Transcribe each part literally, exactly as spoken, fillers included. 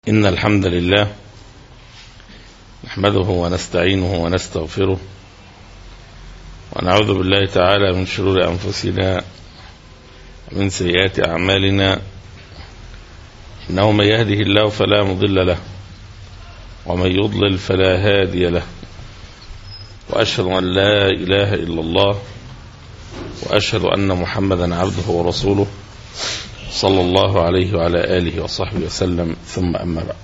إن الحمد لله نحمده ونستعينه ونستغفره ونعوذ بالله تعالى من شرور أنفسنا ومن سيئات أعمالنا. إنه من يهده الله فلا مضل له ومن يضلل فلا هادي له، وأشهد أن لا إله إلا الله وأشهد أن محمدا عبده ورسوله صلى الله عليه وعلى آله وصحبه وسلم. ثم أما بعد،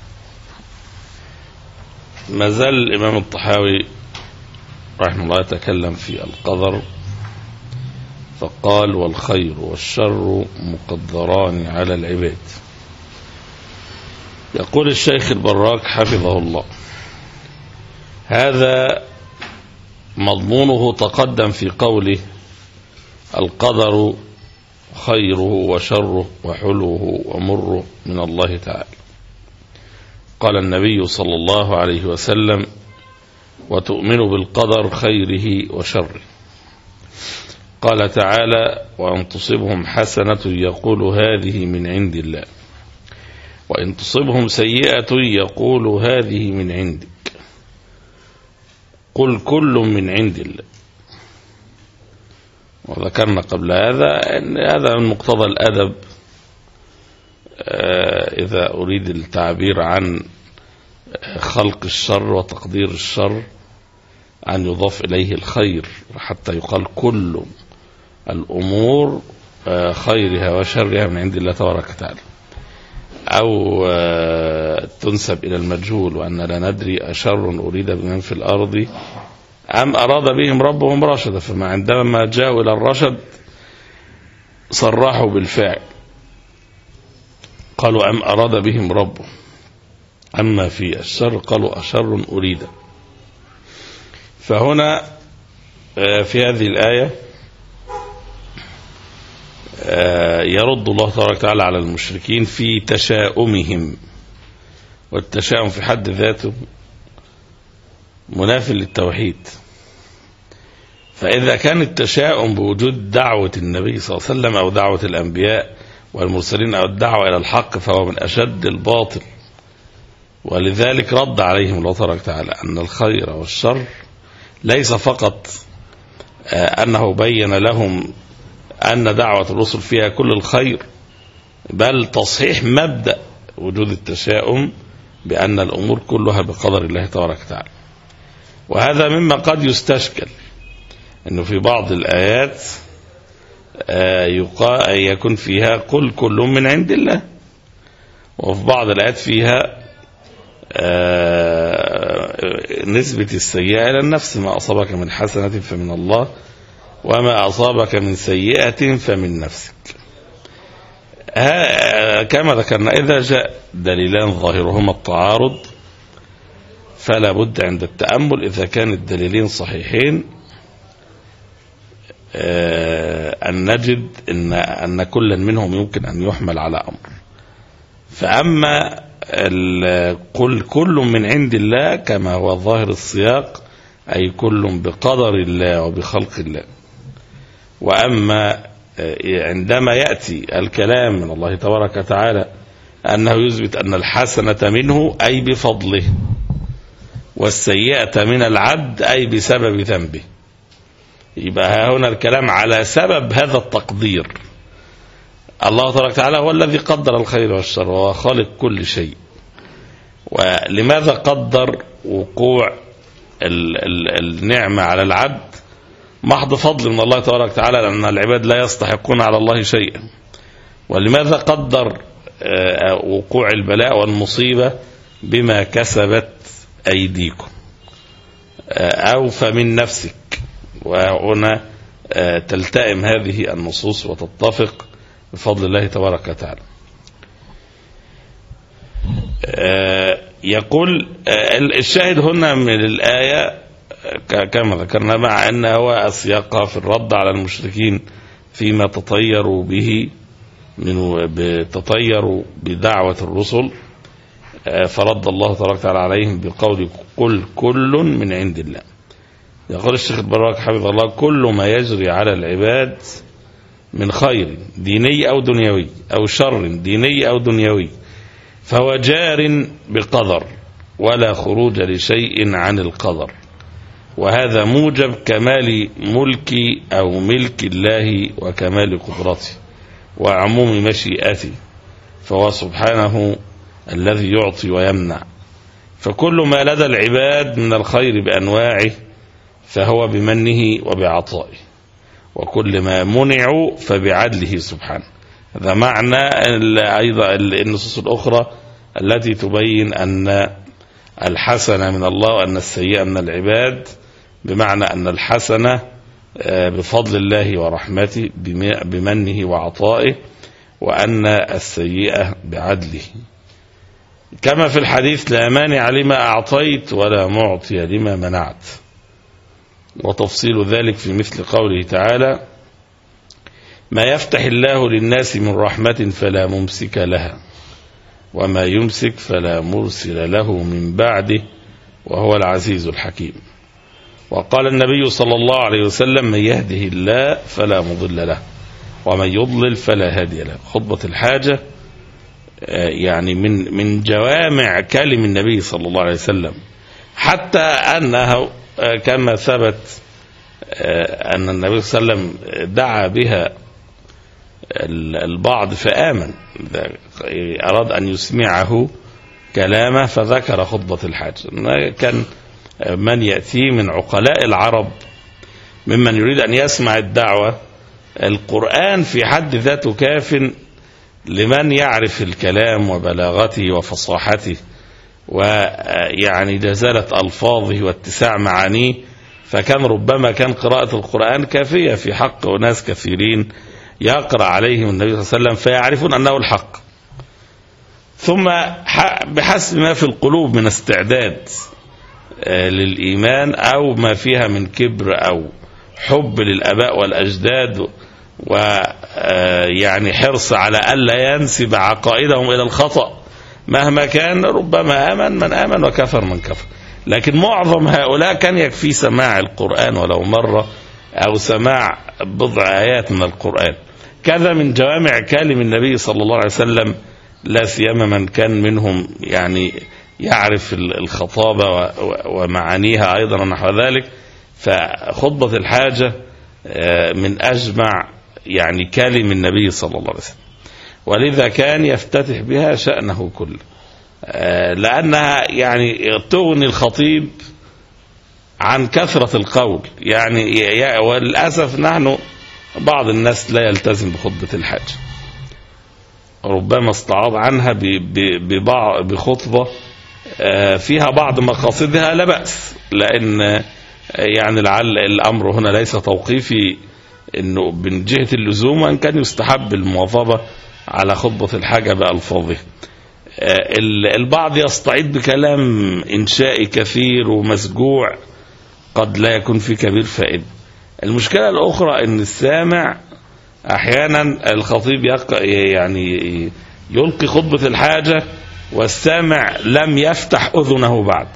ما زال الإمام الطحاوي رحمه الله يتكلم في القدر فقال: والخير والشر مقدران على العباد. يقول الشيخ البراك حفظه الله: هذا مضمونه تقدم في قوله: القدر خيره وشره وحلوه ومره من الله تعالى. قال النبي صلى الله عليه وسلم: وتؤمن بالقدر خيره وشره. قال تعالى: وأن تصبهم حسنة يقول هذه من عند الله، وإن تصبهم سيئة يقول هذه من عندك، قل كل من عند الله. وذكرنا قبل هذا أن هذا من مقتضى الأدب إذا أريد التعبير عن خلق الشر وتقدير الشر أن يضاف إليه الخير، حتى يقال كل الأمور خيرها وشرها من عند الله تبارك وتعالى، أو تنسب إلى المجهول وأن لا ندري أشر أريد بمن في الأرض أم أراد بهم ربهم رشدا. فما عندما جاءوا إلى الرشد صرحوا بالفعل، قالوا أم أراد بهم ربهم، أما في الشر قالوا أشر أريد. فهنا في هذه الآية يرد الله تبارك وتعالى على المشركين في تشاؤمهم، والتشاؤم في حد ذاته منافي للتوحيد. فإذا كان التشاؤم بوجود دعوة النبي صلى الله عليه وسلم أو دعوة الأنبياء والمرسلين أو الدعوة إلى الحق فهو من أشد الباطل. ولذلك رد عليهم الله تبارك وتعالى أن الخير والشر ليس فقط أنه بين لهم أن دعوة الرسل فيها كل الخير، بل تصحيح مبدأ وجود التشاؤم بأن الأمور كلها بقدر الله تبارك وتعالى. وهذا مما قد يستشكل أنه في بعض الآيات يكون فيها قل كل من عند الله، وفي بعض الآيات فيها نسبة السيئة إلى النفس: ما أصابك من حسنة فمن الله وما أصابك من سيئة فمن نفسك. كما ذكرنا، إذا جاء دليلان ظاهرهما التعارض فلا بد عند التأمل إذا كان الدليلين صحيحين أن نجد إن, أن كل منهم يمكن أن يحمل على أمر. فأما قل كل من عند الله كما هو ظاهر السياق، أي كل بقدر الله وبخلق الله. وأما عندما يأتي الكلام من الله تبارك وتعالى أنه يثبت أن الحسنة منه أي بفضله، والسيئة من العبد أي بسبب ذنبه، يبقى هنا الكلام على سبب هذا التقدير. الله تبارك وتعالى هو الذي قدر الخير والشر وهو خالق كل شيء. ولماذا قدر وقوع ال ال النعمة على العبد؟ محض فضل من الله تبارك وتعالى، لأن العباد لا يستحقون على الله شيئا. ولماذا قدر وقوع البلاء والمصيبة؟ بما كسبت أيديكم أو فمن نفسك. وهنا تلتئم هذه النصوص وتتفق بفضل الله تبارك وتعالى. يقول الشاهد هنا من الآية كما ذكرنا، مع أن هو سياقها في الرد على المشركين فيما تطيروا به من تطيروا بدعوة الرسل، فرد الله تبارك وتعالى عليهم بقول قل كل من عند الله. يقول الشيخ البراك حفظه الله: كل ما يجري على العباد من خير ديني أو دنيوي أو شر ديني أو دنيوي فهو جار بقدر ولا خروج لشيء عن القدر، وهذا موجب كمال ملك أو ملك الله وكمال قدرته وعموم مشيئته، فهو سبحانه الذي يعطي ويمنع. فكل ما لدى العباد من الخير بأنواعه فهو بمنه وبعطائه، وكل ما منعوا فبعدله سبحانه. هذا معنى أيضا النصوص الأخرى التي تبين أن الحسنة من الله وأن السيئة من العباد، بمعنى أن الحسنة بفضل الله ورحمته بمنه وعطائه، وأن السيئة بعدله. كما في الحديث: لا مانع لما أعطيت ولا معطي لما منعت. وتفصيل ذلك في مثل قوله تعالى: ما يفتح الله للناس من رحمة فلا ممسك لها وما يمسك فلا مرسل له من بعده وهو العزيز الحكيم. وقال النبي صلى الله عليه وسلم: من يهده الله فلا مضل له ومن يضلل فلا هادي له. خطبة الحاجة يعني من من جوامع كلم النبي صلى الله عليه وسلم، حتى أنه كما ثبت أن النبي صلى الله عليه وسلم دعا بها البعض فآمن، أراد أن يسمعه كلامه فذكر خطبة الحاجة. كان من يأتي من عقلاء العرب ممن يريد أن يسمع الدعوة، القرآن في حد ذاته كاف لمن يعرف الكلام وبلاغته وفصاحته ويعني جزالة ألفاظه واتساع معانيه، فكان ربما كان قراءة القرآن كافية في حق ناس كثيرين يقرأ عليهم النبي صلى الله عليه وسلم فيعرفون أنه الحق. ثم بحسب ما في القلوب من استعداد للإيمان أو ما فيها من كبر أو حب للآباء والأجداد ويعني حرص على ألا ينسب عقائدهم إلى الخطأ مهما كان، ربما آمن من آمن وكفر من كفر. لكن معظم هؤلاء كان يكفي سماع القرآن ولو مرة أو سماع بضع آيات من القرآن. كذا من جوامع كلم النبي صلى الله عليه وسلم، لا سيما من كان منهم يعني يعرف الخطابة ومعانيها أيضا ونحو ذلك. فخطبة الحاجة من أجمع يعني كلم النبي صلى الله عليه وسلم، ولذا كان يفتتح بها شأنه كله، لأنها يعني تغني الخطيب عن كثرة القول. يعني وللأسف نحن بعض الناس لا يلتزم بخطبة الحاجة، ربما استعاض عنها بخطبة فيها بعض مقاصدها لا بأس، لأن يعني لعل الأمر هنا ليس توقيفي إنه من جهة اللزوم، وإن كان يستحب المواظبة على خطبة الحاجة بألفاظه. البعض يستعيد بكلام إنشائي كثير ومسجوع قد لا يكون فيه كبير فائدة. المشكلة الأخرى إن السامع أحيانا الخطيب يعني يلقي خطبة الحاجة والسامع لم يفتح أذنه بعد،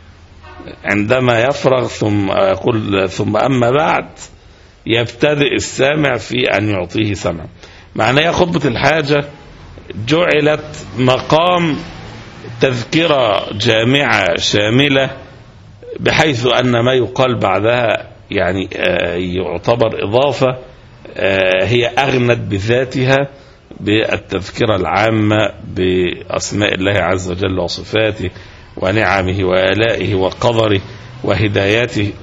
عندما يفرغ ثم يقول ثم أما بعد يبتدئ السامع في أن يعطيه سمع. معناها خطبة الحاجة جعلت مقام تذكرة جامعة شاملة، بحيث أن ما يقال بعدها يعني يعتبر إضافة هي أغنت بذاتها بالتذكرة العامة بأسماء الله عز وجل وصفاته ونعمه وآلائه وقدره وهداياته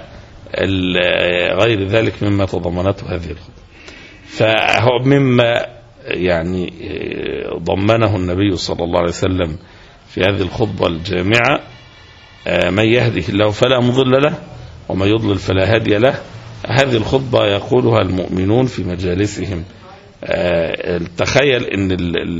وغير ذلك مما تضمنته هذه الخطبة. فهو مما يعني ضمنه النبي صلى الله عليه وسلم في هذه الخطبة الجامعة: من يهده الله فلا مضل له ومن يضلل فلا هادي له. هذه الخطبة يقولها المؤمنون في مجالسهم. تخيل ان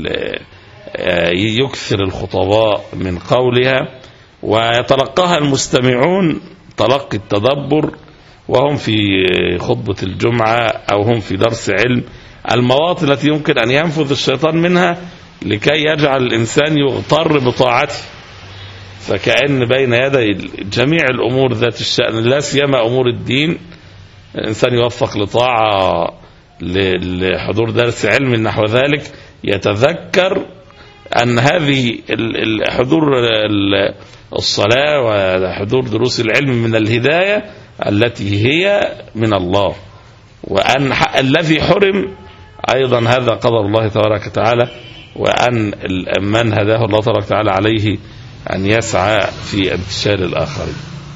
يكثر الخطباء من قولها ويتلقاها المستمعون تلقي التدبر، وهم في خطبة الجمعة أو هم في درس علم، المواطن التي يمكن أن ينفذ الشيطان منها لكي يجعل الإنسان يغتر بطاعته. فكأن بين يدي جميع الأمور ذات الشأن لا سيما أمور الدين الإنسان يوفق لطاعة لحضور درس علم نحو ذلك، يتذكر أن هذه حضور الصلاة وحضور دروس العلم من الهداية التي هي من الله، وأن الذي حرم أيضا هذا قدر الله تبارك وتعالى، وأن من هداه الله تبارك وتعالى عليه أن يسعى في انتشار الآخرين.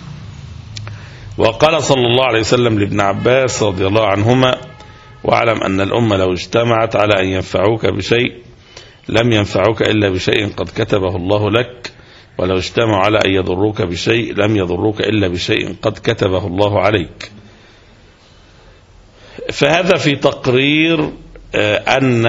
وقال صلى الله عليه وسلم لابن عباس رضي الله عنهما: واعلم أن الأمة لو اجتمعت على أن ينفعوك بشيء لم ينفعوك إلا بشيء قد كتبه الله لك، ولو اجتمعوا على أن يضروك بشيء لم يضروك إلا بشيء قد كتبه الله عليك. فهذا في تقرير أن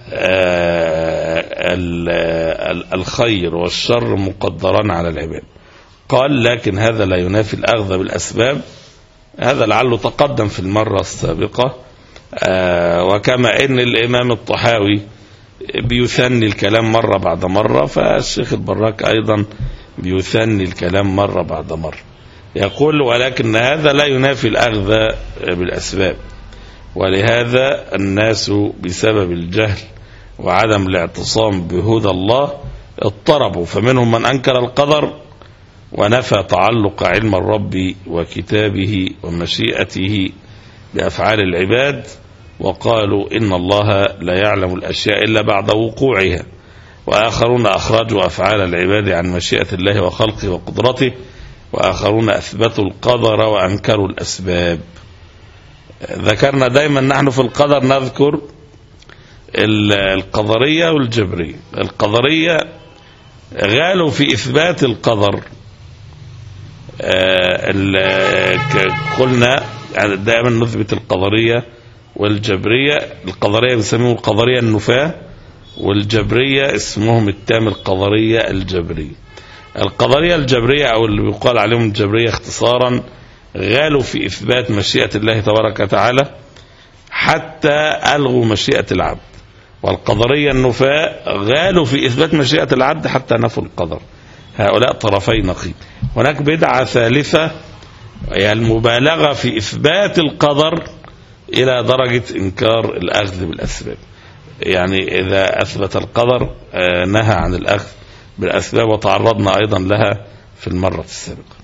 الخير والشر مقدران على العباد. قال: لكن هذا لا ينافي الأخذ بالأسباب. هذا لعله تقدم في المرة السابقة، وكما أن الإمام الطحاوي بيثني الكلام مرة بعد مرة، فالشيخ البراك أيضا بيثني الكلام مرة بعد مرة. يقول: ولكن هذا لا ينافي الأخذ بالأسباب، ولهذا الناس بسبب الجهل وعدم الاعتصام بهدى الله اضطربوا، فمنهم من أنكر القدر ونفى تعلق علم الرب وكتابه ومشيئته بأفعال العباد، وقالوا إن الله لا يعلم الأشياء إلا بعد وقوعها، وآخرون أخرجوا أفعال العباد عن مشيئة الله وخلقه وقدرته، وآخرون أثبتوا القدر وأنكروا الأسباب. ذكرنا دايما نحن في القدر نذكر القدرية والجبرية. القدرية غالوا في إثبات القدر، قلنا دائما نثبت القدرية والجبرية. القدرية بنسميهم القدرية النفاة، والجبرية اسمهم التام القدرية الجبرية. القدرية الجبرية أو اللي بيقال عليهم الجبرية اختصارا غالوا في إثبات مشيئة الله تبارك وتعالى حتى ألغوا مشيئة العبد، والقدرية النفاة غالوا في إثبات مشيئة العبد حتى نفوا القدر. هؤلاء طرفي نقيض. هناك بدعة ثالثة هي المبالغة في إثبات القدر إلى درجة إنكار الأخذ بالأسباب. يعني إذا أثبت القدر نهى عن الأخذ بالأسباب، وتعرضنا أيضا لها في المرة السابقة.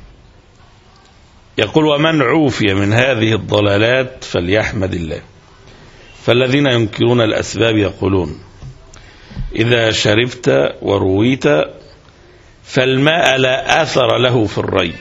يقول: ومن عوفي من هذه الضلالات فليحمد الله. فالذين ينكرون الأسباب يقولون: إذا شربت ورويت فالماء لا أثر له في الري،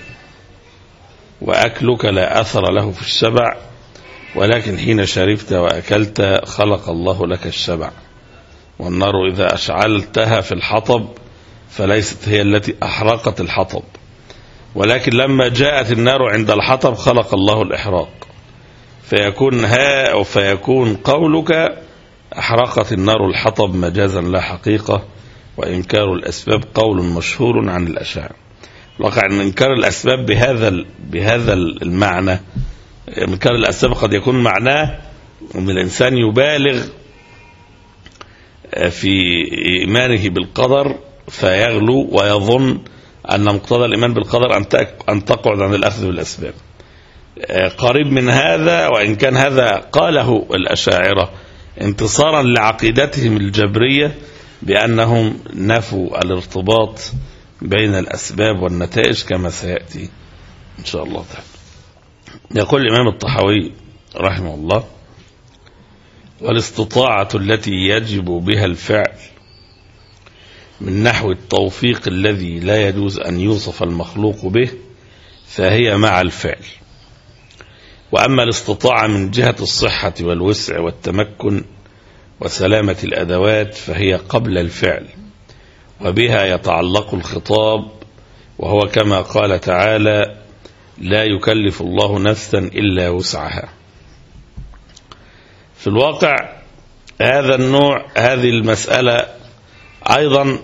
وأكلك لا أثر له في الشبع، ولكن حين شربت وأكلت خلق الله لك الشبع. والنار إذا أشعلتها في الحطب فليست هي التي أحرقت الحطب، ولكن لما جاءت النار عند الحطب خلق الله الإحراق. فيكون ها أو فيكون قولك أحرقت النار الحطب مجازا لا حقيقة، وإنكار الأسباب قول مشهور عن الأشاعرة. الواقع أن إنكار الأسباب بهذا بهذا المعنى، إنكار الأسباب قد يكون معناه أن الإنسان يبالغ في إيمانه بالقدر فيغلو ويظن أن مقتضى الإيمان بالقدر أن تقعد عن الأخذ بالأسباب. قريب من هذا، وإن كان هذا قاله الأشاعرة انتصارا لعقيدتهم الجبرية بأنهم نفوا الارتباط بين الأسباب والنتائج كما سيأتي إن شاء الله تعالى. يقول الإمام الطحاوي رحمه الله: والاستطاعة التي يجب بها الفعل من نحو التوفيق الذي لا يجوز أن يوصف المخلوق به فهي مع الفعل. وأما الاستطاعة من جهة الصحة والوسع والتمكن وسلامة الأدوات فهي قبل الفعل، وبها يتعلق الخطاب، وهو كما قال تعالى: لا يكلف الله نفسا إلا وسعها. في الواقع هذا النوع هذه المسألة أيضا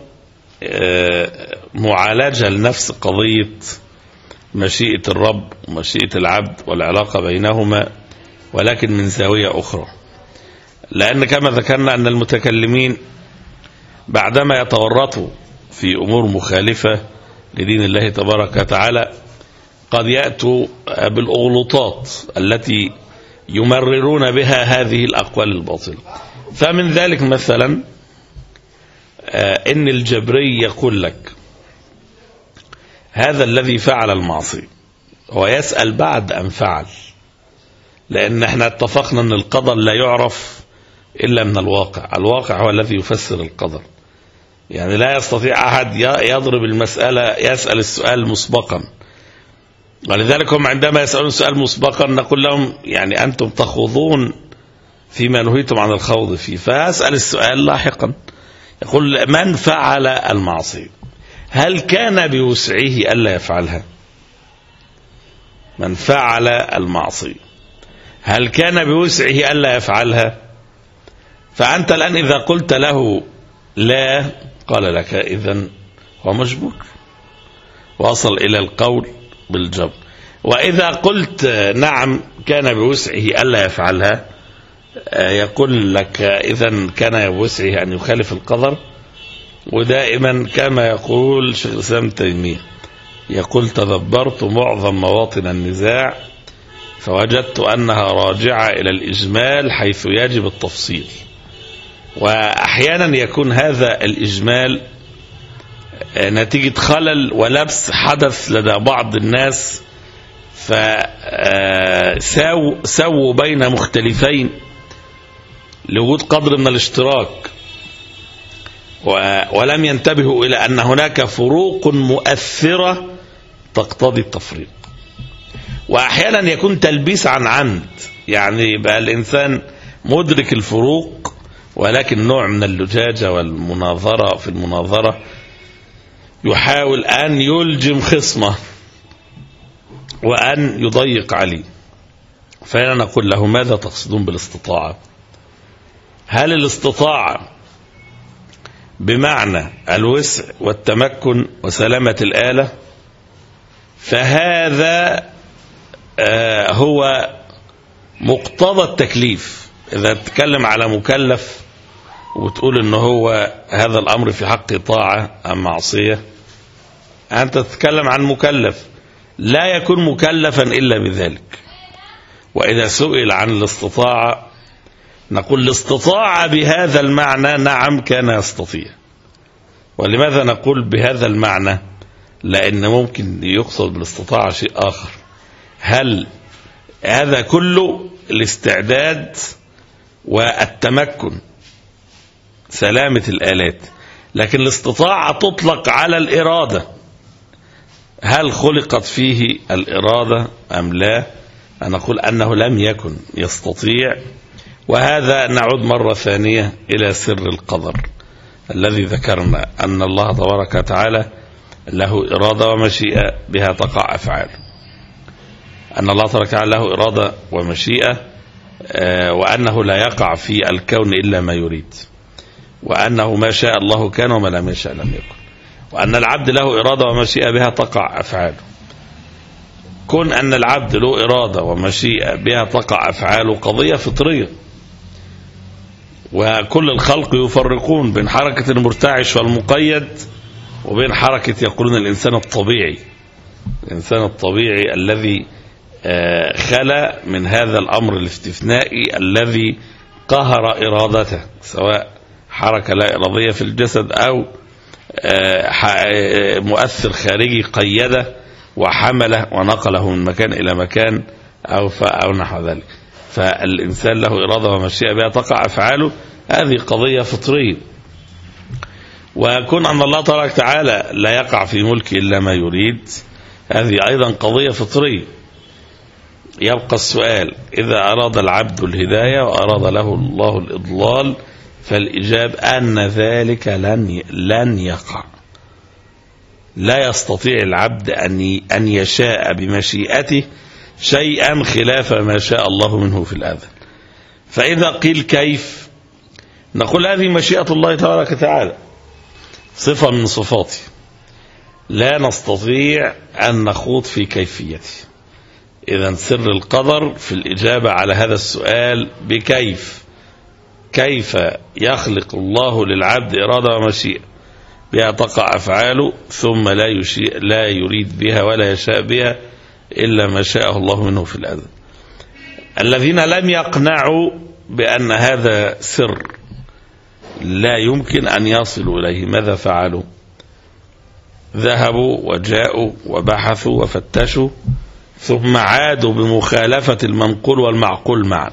معالجة لنفس قضية مشيئة الرب ومشيئة العبد والعلاقة بينهما، ولكن من زاوية أخرى. لأن كما ذكرنا أن المتكلمين بعدما يتورطوا في أمور مخالفة لدين الله تبارك وتعالى قد يأتوا بالأغلوطات التي يمررون بها هذه الأقوال الباطلة. فمن ذلك مثلا آه إن الجبري يقول لك هذا الذي فعل المعصية هو يسأل بعد أن فعل، لأن احنا اتفقنا أن القدر لا يعرف إلا من الواقع، الواقع هو الذي يفسر القدر. يعني لا يستطيع أحد يضرب المسألة يسأل السؤال مسبقا، ولذلك هم عندما يسألون السؤال مسبقا نقول لهم يعني أنتم تخوضون فيما نهيتم عن الخوض فيه، فأسأل السؤال لاحقا. يقول من فعل المعصية هل كان بوسعه ألا يفعلها؟ من فعل المعصية هل كان بوسعه ألا يفعلها؟ فأنت الآن إذا قلت له لا قال لك إذن هو مجبور، وصل إلى القول بالجبر. وإذا قلت نعم كان بوسعه ألا يفعلها يقول لك إذن كان بوسعه أن يخالف القدر. ودائما كما يقول شيخ الإسلام تيمية يقول تدبرت معظم مواطن النزاع فوجدت أنها راجعة إلى الإجمال حيث يجب التفصيل. وأحيانا يكون هذا الإجمال نتيجة خلل ولبس حدث لدى بعض الناس، فسووا بين مختلفين لوجود قدر من الاشتراك، ولم ينتبهوا إلى أن هناك فروق مؤثرة تقتضي التفريق. وأحيانا يكون تلبيس عن عمد، يعني بقى الإنسان مدرك الفروق ولكن نوع من اللجاجة والمناظرة في المناظرة يحاول أن يلجم خصمه وأن يضيق عليه. فأنا نقول له ماذا تقصدون بالاستطاعة؟ هل الاستطاعة بمعنى الوسع والتمكن وسلامة الآلة؟ فهذا آه هو مقتضى التكليف. إذا تتكلم على مكلف وتقول إنه هو هذا الأمر في حق طاعة أم معصية، أنت تتكلم عن مكلف لا يكون مكلفا إلا بذلك. وإذا سئل عن الاستطاعة نقول الاستطاعة بهذا المعنى نعم كان يستطيع. ولماذا نقول بهذا المعنى؟ لأن ممكن يقصد بالاستطاعة شيء آخر. هل هذا كله الاستعداد والتمكن سلامة الآلات، لكن الاستطاعة تطلق على الإرادة. هل خلقت فيه الإرادة أم لا؟ أنا أقول أنه لم يكن يستطيع. وهذا نعود مرة ثانية إلى سر القدر الذي ذكرنا أن الله تبارك وتعالى له إرادة ومشيئة بها تقع أفعاله، أن الله تبارك وتعالى له إرادة ومشيئة، وأنه لا يقع في الكون إلا ما يريد، وأنه ما شاء الله كان وما لم يشاء لم يكن، وأن العبد له إرادة ومشيئة بها تقع أفعاله. كون أن العبد له إرادة ومشيئة بها تقع أفعاله قضية فطرية. وكل الخلق يفرقون بين حركة المرتعش والمقيد وبين حركة يقولون الإنسان الطبيعي، الإنسان الطبيعي الذي خلى من هذا الأمر الاستثنائي الذي قهر إرادته، سواء حركة لا إرادية في الجسد أو مؤثر خارجي قيده وحمله ونقله من مكان إلى مكان أو أو نحو ذلك. فالإنسان له إرادة ومشيئة بها تقع أفعاله، هذه قضية فطرية. ويكون أن الله تبارك وتعالى لا يقع في ملكه إلا ما يريد، هذه أيضا قضية فطرية. يبقى السؤال إذا أراد العبد الهداية وأراد له الله الإضلال فالإجاب أن ذلك لن لن يقع. لا يستطيع العبد أن أن يشاء بمشيئته شيئا خلاف ما شاء الله منه في الأذن. فإذا قيل كيف، نقول هذه مشيئة الله تبارك وتعالى، صفة من صفاته، لا نستطيع أن نخوض في كيفيته. إذا سر القدر في الإجابة على هذا السؤال بكيف، كيف يخلق الله للعبد إرادة ومشيئة بها تقع أفعاله ثم لا يشيء لا يريد بها ولا يشاء بها إلا ما شاءه الله منه في الأذن. الذين لم يقنعوا بأن هذا سر لا يمكن أن يصلوا إليه. ماذا فعلوا؟ ذهبوا وجاءوا وبحثوا وفتشوا ثم عادوا بمخالفة المنقول والمعقول معا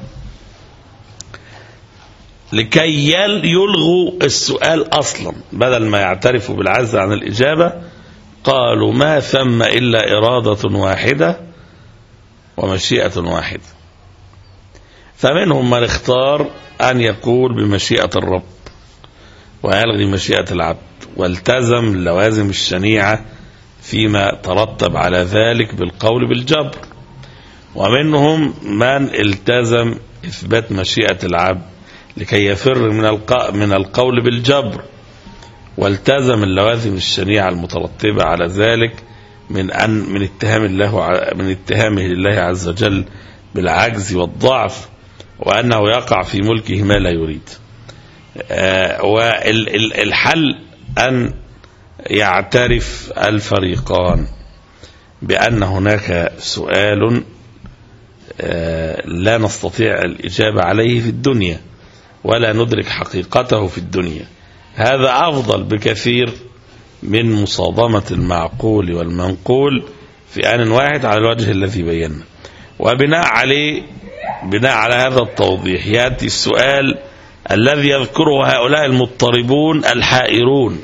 لكي يلغوا السؤال أصلا. بدل ما يعترفوا بالعجز عن الإجابة قالوا ما ثم إلا إرادة واحدة ومشيئة واحدة. فمنهم من اختار أن يقول بمشيئة الرب ويلغي مشيئة العبد والتزم اللوازم الشنيعة فيما ترتب على ذلك بالقول بالجبر. ومنهم من التزم إثبات مشيئة العبد لكي يفر من من القول بالجبر والتزم اللوازم الشنيعة المترتبة على ذلك من أن من اتهام الله من اتهامه لله عز وجل بالعجز والضعف وأنه يقع في ملكه ما لا يريد. والحل أن يعترف الفريقان بأن هناك سؤال لا نستطيع الإجابة عليه في الدنيا ولا ندرك حقيقته في الدنيا. هذا أفضل بكثير من مصادمة المعقول والمنقول في آن واحد على الوجه الذي بينا. وبناء عليه بناء على هذا التوضيح يأتي السؤال الذي يذكره هؤلاء المضطربون الحائرون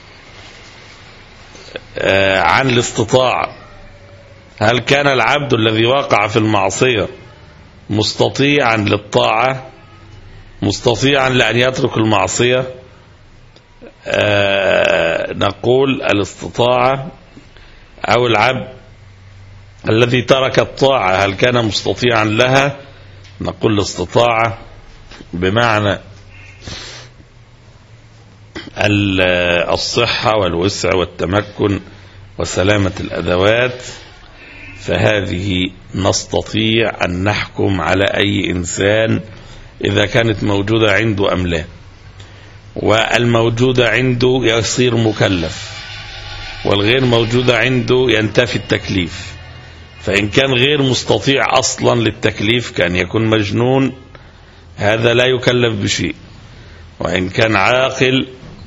عن الاستطاعة. هل كان العبد الذي وقع في المعصية مستطيعا للطاعة مستطيعا لأن يترك المعصية؟ نقول الاستطاعة أو العبد الذي ترك الطاعة هل كان مستطيعا لها؟ نقول الاستطاعة بمعنى الصحة والوسع والتمكن وسلامة الأدوات، فهذه نستطيع أن نحكم على أي إنسان إذا كانت موجودة عنده أم لا. والموجودة عنده يصير مكلف والغير موجودة عنده ينتفي التكليف. فإن كان غير مستطيع أصلا للتكليف كان يكون مجنون هذا لا يكلف بشيء. وإن كان عاقل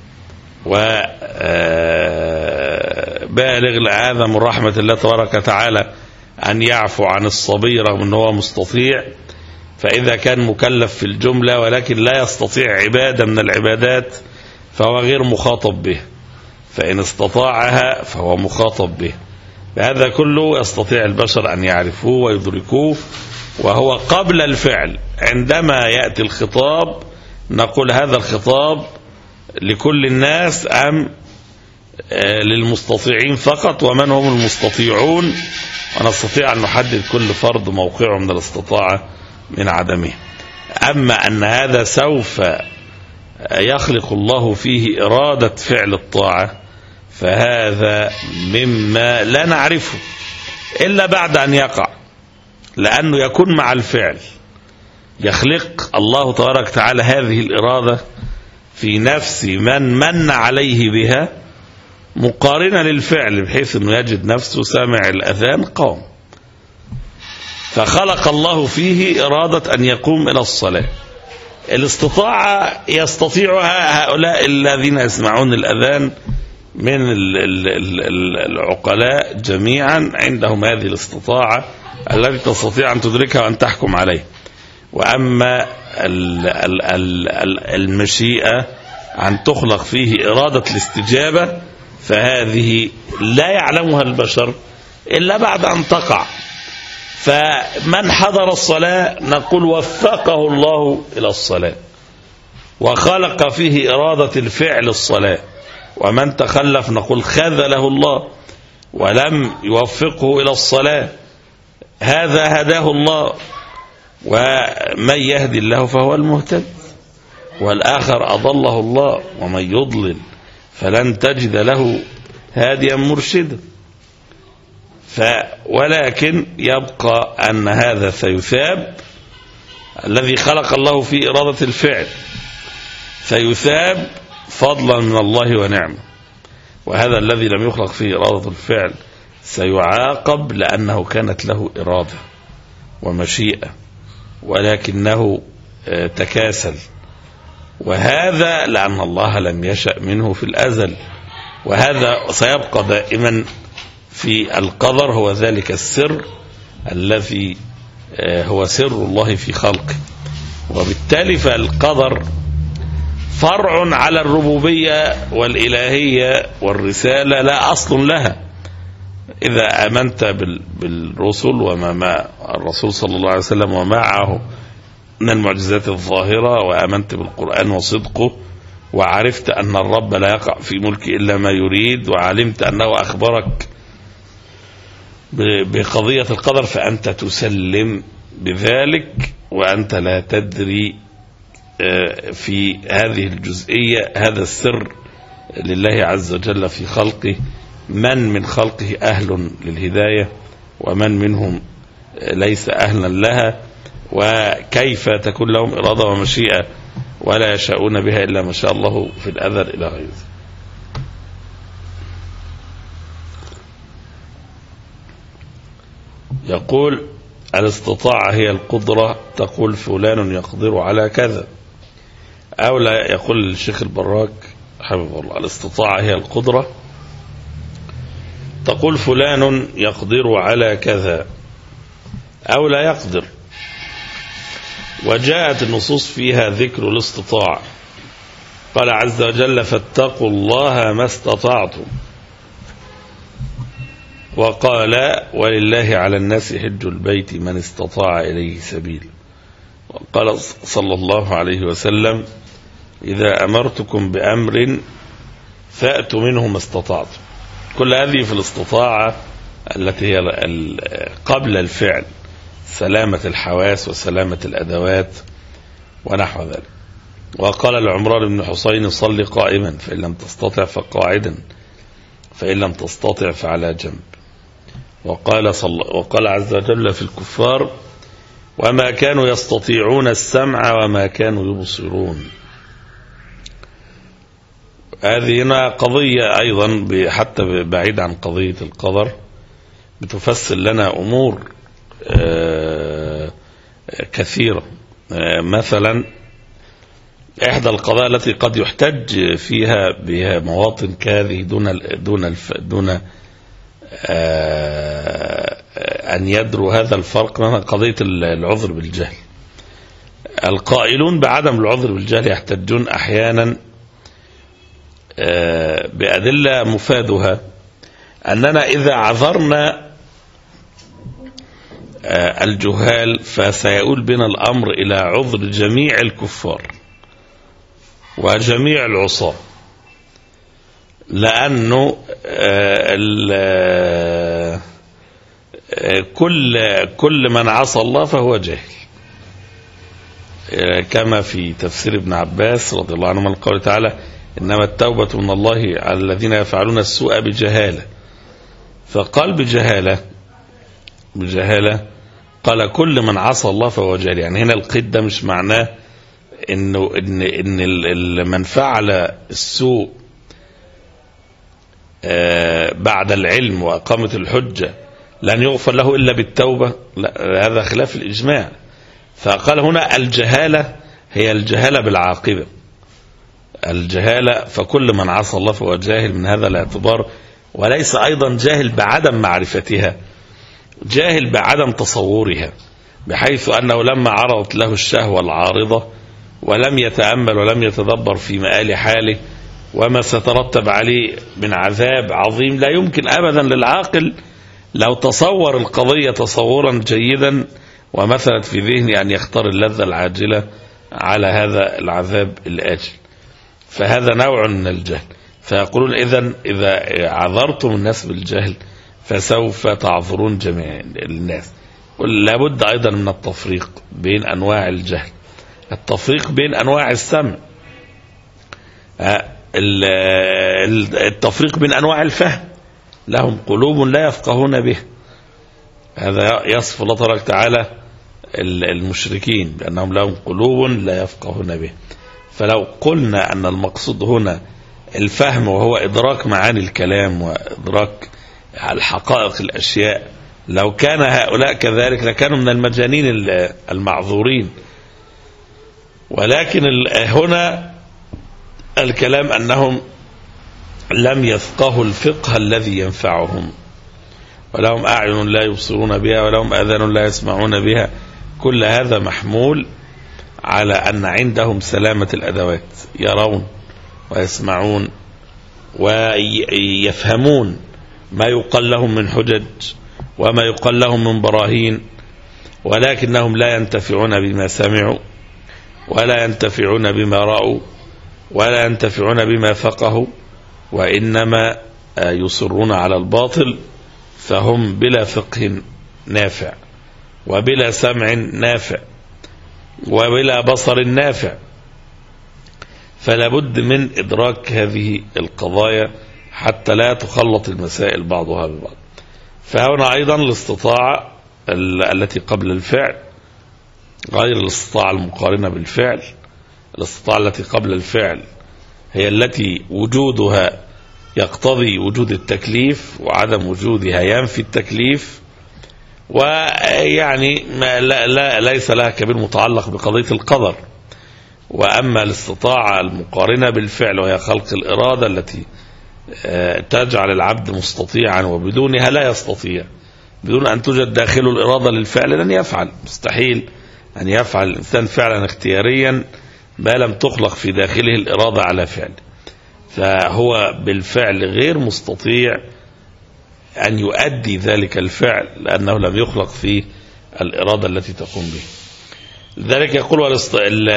وبالغ لهذا من رحمة الله تبارك وتعالى أن يعفو عن الصبي رغم أنه هو مستطيع. فإذا كان مكلف في الجملة ولكن لا يستطيع عبادة من العبادات فهو غير مخاطب به. فإن استطاعها فهو مخاطب به. هذا كله يستطيع البشر أن يعرفوه ويدركوه وهو قبل الفعل. عندما يأتي الخطاب نقول هذا الخطاب لكل الناس أم للمستطيعين فقط ومن هم المستطيعون، ونستطيع أن نحدد كل فرد موقعه من الاستطاعة من عدمه. أما أن هذا سوف يخلق الله فيه إرادة فعل الطاعة فهذا مما لا نعرفه إلا بعد أن يقع، لأنه يكون مع الفعل. يخلق الله تبارك وتعالى هذه الإرادة في نفس من من عليه بها مقارنة للفعل بحيث أنه يجد نفسه سامع الأذان قام، فخلق الله فيه إرادة أن يقوم إلى الصلاة. الاستطاعة يستطيعها هؤلاء الذين يسمعون الأذان من العقلاء جميعا عندهم هذه الاستطاعة التي تستطيع أن تدركها وأن تحكم عليه. وأما المشيئة أن تخلق فيه إرادة الاستجابة فهذه لا يعلمها البشر إلا بعد أن تقع. فمن حضر الصلاة نقول وفقه الله إلى الصلاة وخلق فيه إرادة الفعل الصلاة، ومن تخلف نقول خذله الله ولم يوفقه إلى الصلاة هذا هداه الله، ومن يهدي الله فهو المهتد والآخر أضله الله ومن يضلل فلن تجد له هاديا مرشدا. ولكن يبقى أن هذا سيثاب الذي خلق الله في إرادة الفعل سيثاب فضلا من الله ونعمه، وهذا الذي لم يخلق فيه إرادة الفعل سيعاقب لأنه كانت له إرادة ومشيئة ولكنه تكاسل وهذا لأن الله لم يشأ منه في الأزل، وهذا سيبقى دائما في القدر، هو ذلك السر الذي هو سر الله في خلقه. وبالتالي فالقدر فرع على الربوبية والإلهية والرسالة لا أصل لها. إذا آمنت بالرسل وما مع الرسول صلى الله عليه وسلم ومعه من المعجزات الظاهرة، وآمنت بالقرآن وصدقه، وعرفت أن الرب لا يقع في ملكه إلا ما يريد، وعلمت أنه أخبرك بقضية القدر، فأنت تسلم بذلك، وأنت لا تدري في هذه الجزئية هذا السر لله عز وجل في خلقه، من من خلقه أهل للهداية ومن منهم ليس أهلا لها، وكيف تكون لهم إرادة ومشيئة ولا يشاءون بها إلا ما شاء الله في الأذل إلى غيره. يقول الاستطاعة هي القدرة، تقول فلان يقدر على كذا، أو لا، يقول الشيخ البراك حفظه الله الاستطاعة هي القدرة، تقول فلان يقدر على كذا أو لا يقدر. وجاءت النصوص فيها ذكر الاستطاعة، قال عز وجل فاتقوا الله ما استطعتم، وقال ولله على الناس حج البيت من استطاع إليه سبيل، وقال صلى الله عليه وسلم إذا أمرتكم بأمر فأتوا منه ما استطعتم. كل هذه في الاستطاعة التي هي قبل الفعل، سلامة الحواس وسلامة الأدوات ونحو ذلك. وقال العمران بن حسين صل قائما فإن لم تستطع فقاعدا فإن لم تستطع فعلى جنب. وقال, صل وقال عز وجل في الكفار وما كانوا يستطيعون السمع وما كانوا يبصرون. هذه هنا قضية أيضا حتى بعيد عن قضية القدر، بتفسر لنا أمور كثيرة. مثلا إحدى القضايا التي قد يحتج فيها بها مواطن كهذه دون دون الف دون أن يدروا هذا الفرق، مثلا قضية العذر بالجهل. القائلون بعدم العذر بالجهل يحتجون أحيانا بأدلة مفادها أننا إذا عذرنا الجهال فسيؤول بنا الأمر إلى عذر جميع الكفار وجميع العصاة، لأنه كل كل من عصى الله فهو جاهل، كما في تفسير ابن عباس رضي الله عنه من قوله تعالى إنما التوبة من الله على الذين يفعلون السوء بجهالة. فقال بجهالة بجهالة قال كل من عصى الله فهو جاهل. يعني هنا القيد ده مش معناه إنه إن إن من فعل السوء بعد العلم وأقامة الحجة لن يغفر له إلا بالتوبة، لا، هذا خلاف الإجماع. فقال هنا الجهالة هي الجهالة بالعاقبة، الجهالة فكل من عصى الله فهو جاهل من هذا الاعتبار، وليس أيضا جاهل بعدم معرفتها، جاهل بعدم تصورها، بحيث أنه لما عرضت له الشهوة العارضة ولم يتأمل ولم يتدبر في مآل حاله وما سترتب عليه من عذاب عظيم، لا يمكن أبدا للعاقل لو تصور القضية تصورا جيدا ومثلت في ذهنه أن يختار اللذة العاجلة على هذا العذاب الآجل. فهذا نوع من الجهل. فيقولون إذن إذا عذرتم الناس بالجهل فسوف تعذرون جميع الناس. لابد أيضا من التفريق بين أنواع الجهل، التفريق بين أنواع السمع، التفريق بين أنواع الفهم. لهم قلوب لا يفقهون به، هذا يصف الله تبارك وتعالى المشركين بأنهم لهم قلوب لا يفقهون به. فلو قلنا أن المقصود هنا الفهم وهو إدراك معاني الكلام وإدراك الحقائق الأشياء، لو كان هؤلاء كذلك لكانوا من المجانين المعذورين. ولكن هنا الكلام أنهم لم يفقهوا الفقه الذي ينفعهم، ولهم أعين لا يبصرون بها ولهم آذان لا يسمعون بها. كل هذا محمول على أن عندهم سلامة الأدوات، يرون ويسمعون ويفهمون ما يقال لهم من حجج وما يقال لهم من براهين، ولكنهم لا ينتفعون بما سمعوا ولا ينتفعون بما رأوا ولا ينتفعون بما فقهوا، وإنما يصرون على الباطل، فهم بلا فقه نافع وبلا سمع نافع وبلا بصر نافع. فلا بد من إدراك هذه القضايا حتى لا تخلط المسائل بعضها ببعض. فهنا أيضا الاستطاعة التي قبل الفعل غير الاستطاعة المقارنة بالفعل. الاستطاعة التي قبل الفعل هي التي وجودها يقتضي وجود التكليف، وعدم وجودها ينفي التكليف، ويعني ما لا لا ليس لها كبير متعلق بقضية القدر. وأما الاستطاعة المقارنة بالفعل وهي خلق الإرادة التي تجعل العبد مستطيعا وبدونها لا يستطيع، بدون أن توجد داخل الإرادة للفعل لن يفعل. مستحيل أن يفعل الإنسان فعلا اختياريا ما لم تخلق في داخله الإرادة على فعل، فهو بالفعل غير مستطيع أن يؤدي ذلك الفعل لأنه لم يخلق فيه الإرادة التي تقوم به. لذلك يقول والاست...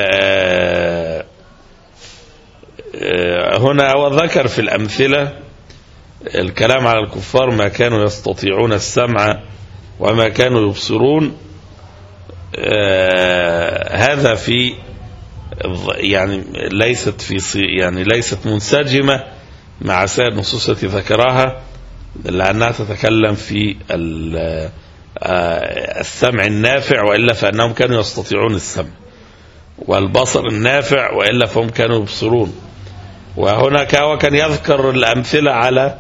هنا وذكر في الأمثلة الكلام على الكفار ما كانوا يستطيعون السمع وما كانوا يبصرون. هذا في يعني ليست في يعني ليست منسجمة مع سائر النصوص التي ذكرها، لأنها تتكلم في السمع النافع، وإلا فإنهم كانوا يستطيعون السمع، والبصر النافع وإلا فهم كانوا يبصرون. وهناك هو كان يذكر الأمثلة على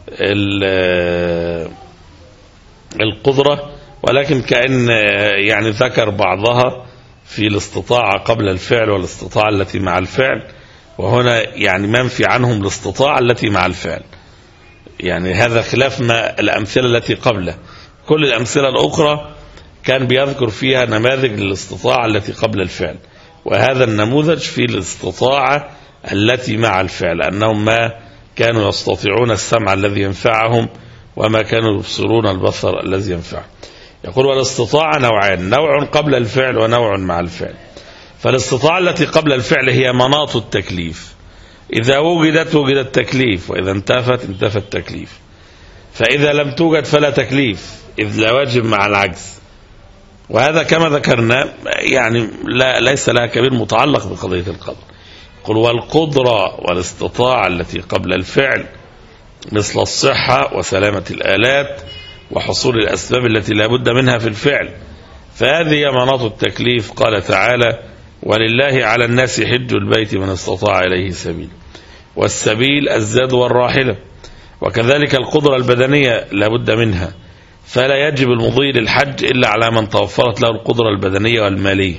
القدرة، ولكن كأن يعني ذكر بعضها في الاستطاعة قبل الفعل والاستطاعة التي مع الفعل، وهنا يعني منفي عنهم الاستطاعة التي مع الفعل، يعني هذا خلاف ما الأمثلة التي قبله. كل الأمثلة الأخرى كان بيذكر فيها نماذج للاستطاعة التي قبل الفعل، وهذا النموذج في الاستطاعة التي مع الفعل، أنهم ما كانوا يستطيعون السمع الذي ينفعهم وما كانوا يبصرون البصر الذي ينفعهم. يقول والاستطاعة نوعان، نوع قبل الفعل ونوع مع الفعل. فالاستطاعة التي قبل الفعل هي مناط التكليف، إذا وجدت وجد التكليف، وإذا انتفت انتفى التكليف. فإذا لم توجد فلا تكليف، إذ لا واجب مع العجز. وهذا كما ذكرنا يعني لا ليس لها كبير متعلق بقضية القدر. يقول والقدرة والاستطاعة التي قبل الفعل مثل الصحة وسلامة الآلات وحصول الأسباب التي لا بد منها في الفعل، فهذه مناط التكليف. قال تعالى ولله على الناس حج البيت من استطاع إليه سبيل، والسبيل الزاد والراحلة. وكذلك القدرة البدنية لا بد منها، فلا يجب المضي للحج إلا على من توفرت له القدرة البدنية والمالية.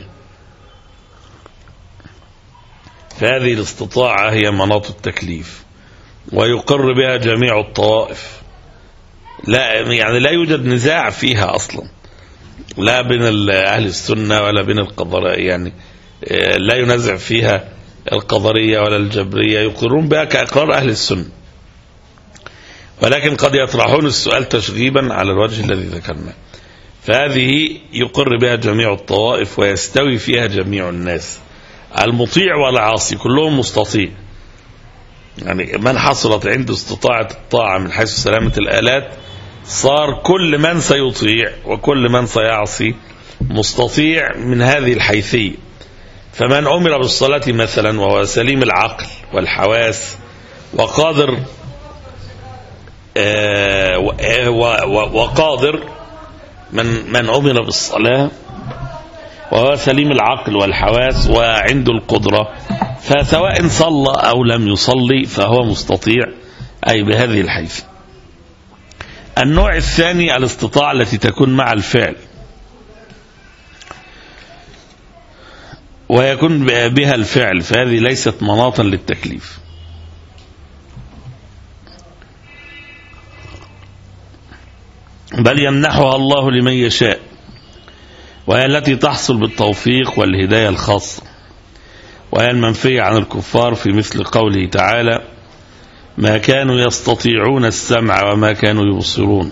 فهذه الاستطاعة هي مناط التكليف، ويقر بها جميع الطوائف، لا يعني لا يوجد نزاع فيها أصلا، لا بين أهل السنة ولا بين القدرية، يعني لا ينزع فيها القدرية ولا الجبرية، يقرون بها كأقرار أهل السنة، ولكن قد يطرحون السؤال تشغيبا على الوجه الذي ذكرناه. فهذه يقر بها جميع الطوائف ويستوي فيها جميع الناس، المطيع والعاصي كلهم مستطيع. يعني من حصلت عنده استطاعة الطاعة من حيث سلامة الآلات صار كل من سيطيع وكل من سيعصي مستطيع من هذه الحيثية. فمن أمر بالصلاة مثلا وهو سليم العقل والحواس وقادر آه وقادر من من أمر بالصلاة وهو سليم العقل والحواس وعنده القدرة، فسواء صلى أو لم يصلي فهو مستطيع، أي بهذه الحيث. النوع الثاني الاستطاعة التي تكون مع الفعل، ويكون بها الفعل، فهذه ليست مناطا للتكليف. بل يمنحها الله لمن يشاء، وهي التي تحصل بالتوفيق والهداية الخاصة، وهي المنفية عن الكفار في مثل قوله تعالى: ما كانوا يستطيعون السمع وما كانوا يبصرون،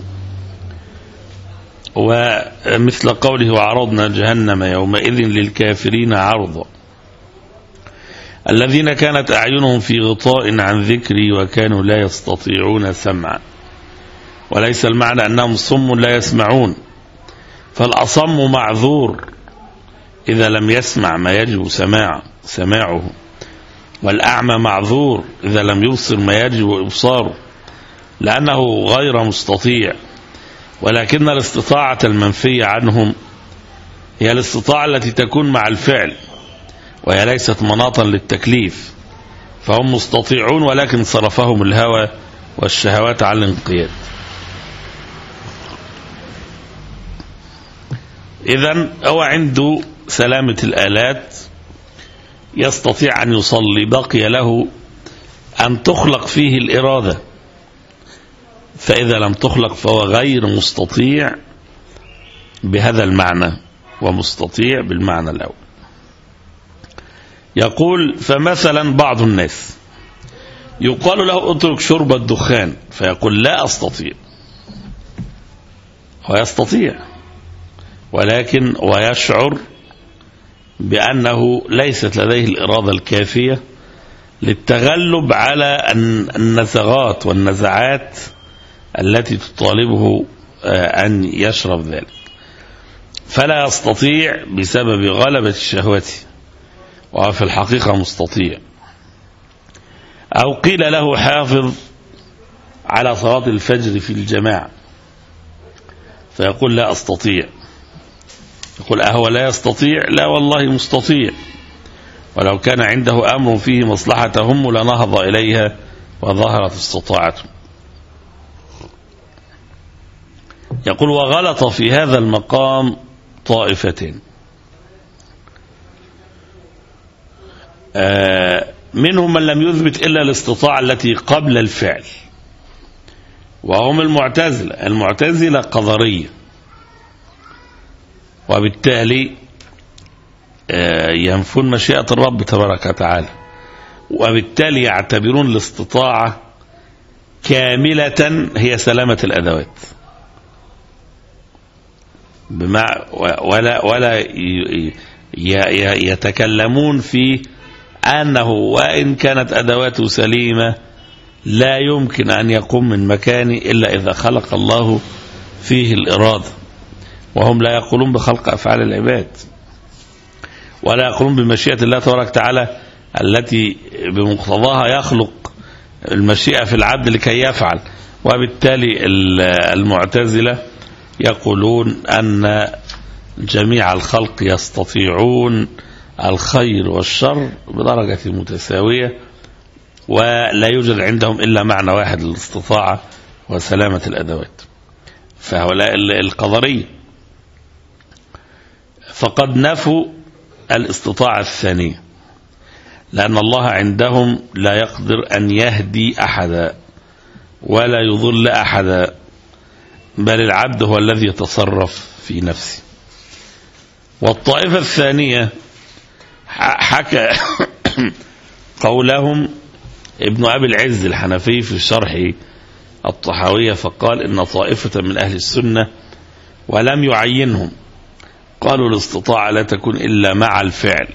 ومثل قوله: وعرضنا جهنم يومئذ للكافرين عرضا، الذين كانت أعينهم في غطاء عن ذكري وكانوا لا يستطيعون سمعا. وليس المعنى أنهم صم لا يسمعون، فالأصم معذور إذا لم يسمع ما يجب سماع سماعه، والأعمى معذور إذا لم يبصر ما يجب إبصاره، لأنه غير مستطيع. ولكن الاستطاعة المنفية عنهم هي الاستطاعة التي تكون مع الفعل، وهي ليست مناطا للتكليف، فهم مستطيعون ولكن صرفهم الهوى والشهوات عن الانقياد. إذن هو عنده سلامة الآلات، يستطيع أن يصلي، بقي له أن تخلق فيه الإرادة، فإذا لم تخلق فهو غير مستطيع بهذا المعنى، ومستطيع بالمعنى الأول. يقول: فمثلا بعض الناس يقال له اترك شرب الدخان فيقول لا أستطيع، ويستطيع ولكن ويشعر بأنه ليست لديه الإرادة الكافية للتغلب على النزغات والنزعات التي تطالبه أن يشرب ذلك، فلا يستطيع بسبب غلبة شهوته، وهو في الحقيقة مستطيع. أو قيل له حافظ على صلاة الفجر في الجماعة فيقول لا أستطيع. يقول أهو لا يستطيع؟ لا والله مستطيع، ولو كان عنده أمر فيه مصلحة هم لنهض إليها وظهرت استطاعته. يقول: وغلط في هذا المقام طائفتين، آه منهم من لم يثبت إلا الاستطاعة التي قبل الفعل، وهم المعتزلة. المعتزلة قدرية، وبالتالي آه ينفون مشيئة الرب تبارك وتعالى، وبالتالي يعتبرون الاستطاعة كاملة هي سلامة الأدوات، بمع ولا ولا يتكلمون في أنه وإن كانت أدواته سليمة لا يمكن أن يقوم من مكانه إلا إذا خلق الله فيه الإرادة. وهم لا يقولون بخلق أفعال العباد، ولا يقولون بمشيئة الله تبارك وتعالى التي بمقتضاها يخلق المشيئة في العبد لكي يفعل. وبالتالي المعتزلة يقولون أن جميع الخلق يستطيعون الخير والشر بدرجة متساوية، ولا يوجد عندهم إلا معنى واحد للاستطاعة وسلامة الأدوات. فهؤلاء القدرية فقد نفوا الاستطاعة الثانية، لأن الله عندهم لا يقدر أن يهدي أحدا ولا يضل أحدا، بل العبد هو الذي يتصرف في نفسه. والطائفة الثانية حكى قولهم ابن أبي العز الحنفي في شرح الطحاوية، فقال إن طائفة من أهل السنة ولم يعينهم قالوا الاستطاعة لا تكون إلا مع الفعل،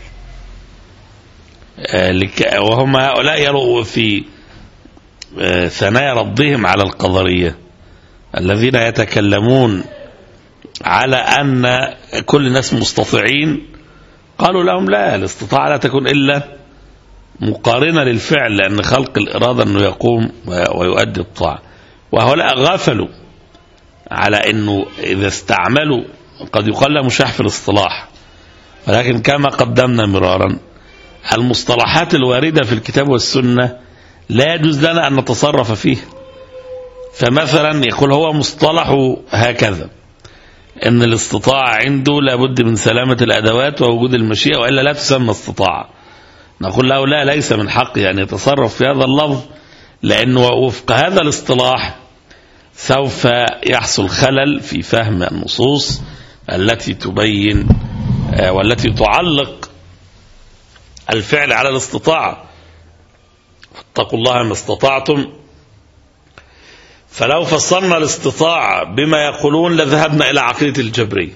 وهم هؤلاء يروا في ثنايا ردهم على القدرية الذين يتكلمون على أن كل الناس مستطيعين، قالوا لهم لا، الاستطاعة لا تكون إلا مقارنة للفعل، لأن خلق الإرادة أنه يقوم ويؤدي الطاعة. وهؤلاء غافلوا على أنه إذا استعملوا قد يقال مشاح في الاصطلاح، ولكن كما قدمنا مرارا المصطلحات الواردة في الكتاب والسنة لا يجوز لنا أن نتصرف فيه. فمثلا يقول هو مصطلح هكذا، ان الاستطاعة عنده لابد من سلامة الادوات ووجود المشيئة، وإلا لا تسمى استطاعة. نقول له لا، ليس من حقه ان يتصرف في هذا اللفظ، لانه وفق هذا الاصطلاح سوف يحصل خلل في فهم النصوص التي تبين والتي تعلق الفعل على الاستطاعة. اتقوا الله ما استطعتم. فلو فسرنا الاستطاعة بما يقولون لذهبنا إلى عقيدة الجبرية.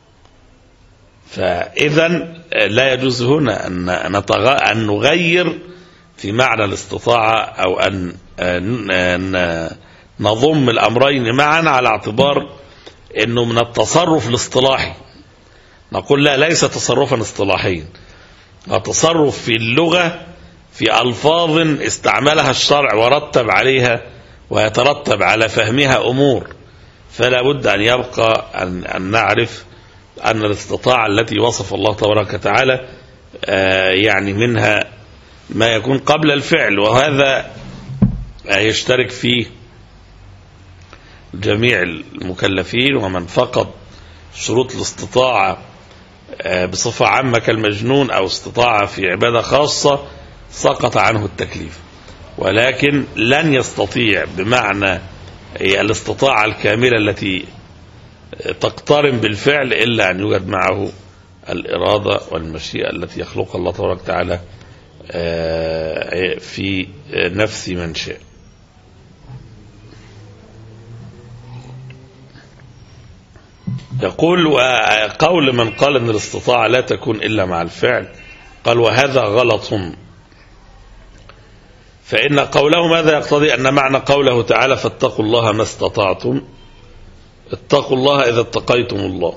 فإذا لا يجوز هنا أن نغير في معنى الاستطاعة أو أن نضم الأمرين معا على اعتبار أنه من التصرف الاصطلاحي. نقول لا، ليس تصرفا اصطلاحيا، التصرف في اللغة في ألفاظ استعملها الشرع ورتب عليها ويترتب على فهمها أمور. فلا بد أن يبقى أن, أن نعرف أن الاستطاعة التي وصف الله تبارك وتعالى يعني منها ما يكون قبل الفعل، وهذا يشترك فيه جميع المكلفين، ومن فقد شروط الاستطاعة بصفة عامة كالمجنون أو استطاعة في عبادة خاصة سقط عنه التكليف. ولكن لن يستطيع بمعنى الاستطاعة الكاملة التي تقترن بالفعل إلا أن يوجد معه الإرادة والمشيئة التي يخلقها الله تبارك وتعالى في نفس من شاء. يقول وقول من قال أن الاستطاعة لا تكون إلا مع الفعل، قال وهذا غلط، فإن قوله ماذا يقتضي؟ أن معنى قوله تعالى فاتقوا الله ما استطعتم، اتقوا الله إذا اتقيتم الله،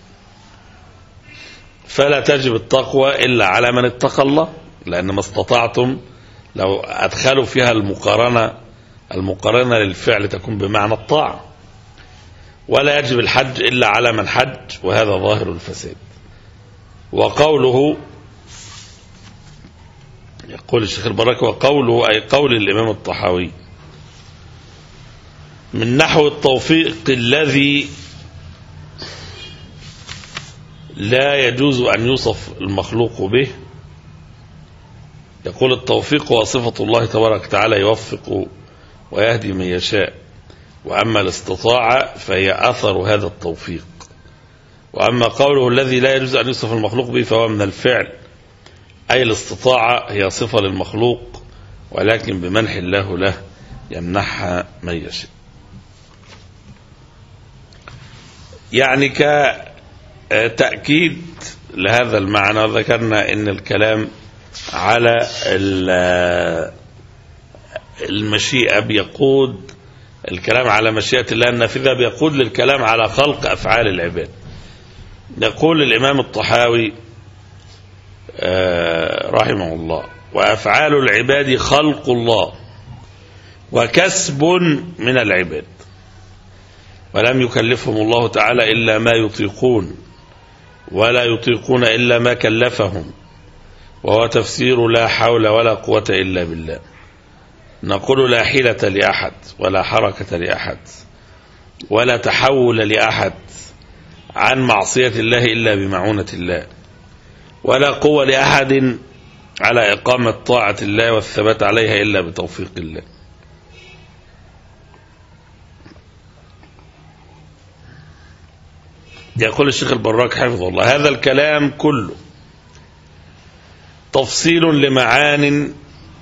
فلا تجب التقوى إلا على من اتقى الله، لأن ما استطعتم لو أدخلوا فيها المقارنة المقارنة للفعل تكون بمعنى الطاعة. ولا يجب الحج إلا على من حج، وهذا ظاهر الفساد. وقوله يقول الشيخ البراكي وقوله أي قول الإمام الطحاوي من نحو التوفيق الذي لا يجوز أن يوصف المخلوق به. يقول التوفيق هو صفة الله تبارك وتعالى يوفق ويهدي من يشاء، وأما الاستطاعة فهي أثر هذا التوفيق. وأما قوله الذي لا يجوز أن يوصف المخلوق به فهو من الفعل، أي الاستطاعة هي صفة للمخلوق ولكن بمنح الله له يمنحها من يشاء. يعني كتأكيد لهذا المعنى ذكرنا أن الكلام على المشيئة بيقود الكلام على مشيئة الله النافذة بيقود للكلام على خلق أفعال العباد. يقول الإمام الطحاوي رحمه الله وأفعال العباد خلق الله وكسب من العباد، ولم يكلفهم الله تعالى إلا ما يطيقون، ولا يطيقون إلا ما كلفهم، وهو تفسير لا حول ولا قوة إلا بالله. نقول لا حيلة لأحد ولا حركة لأحد ولا تحول لأحد عن معصية الله إلا بمعونة الله، ولا قوة لأحد على إقامة طاعة الله والثبات عليها إلا بتوفيق الله. يقول الشيخ البراك حفظه الله هذا الكلام كله تفصيل لمعان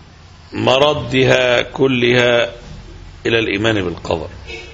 مردها كلها إلى الإيمان بالقدر.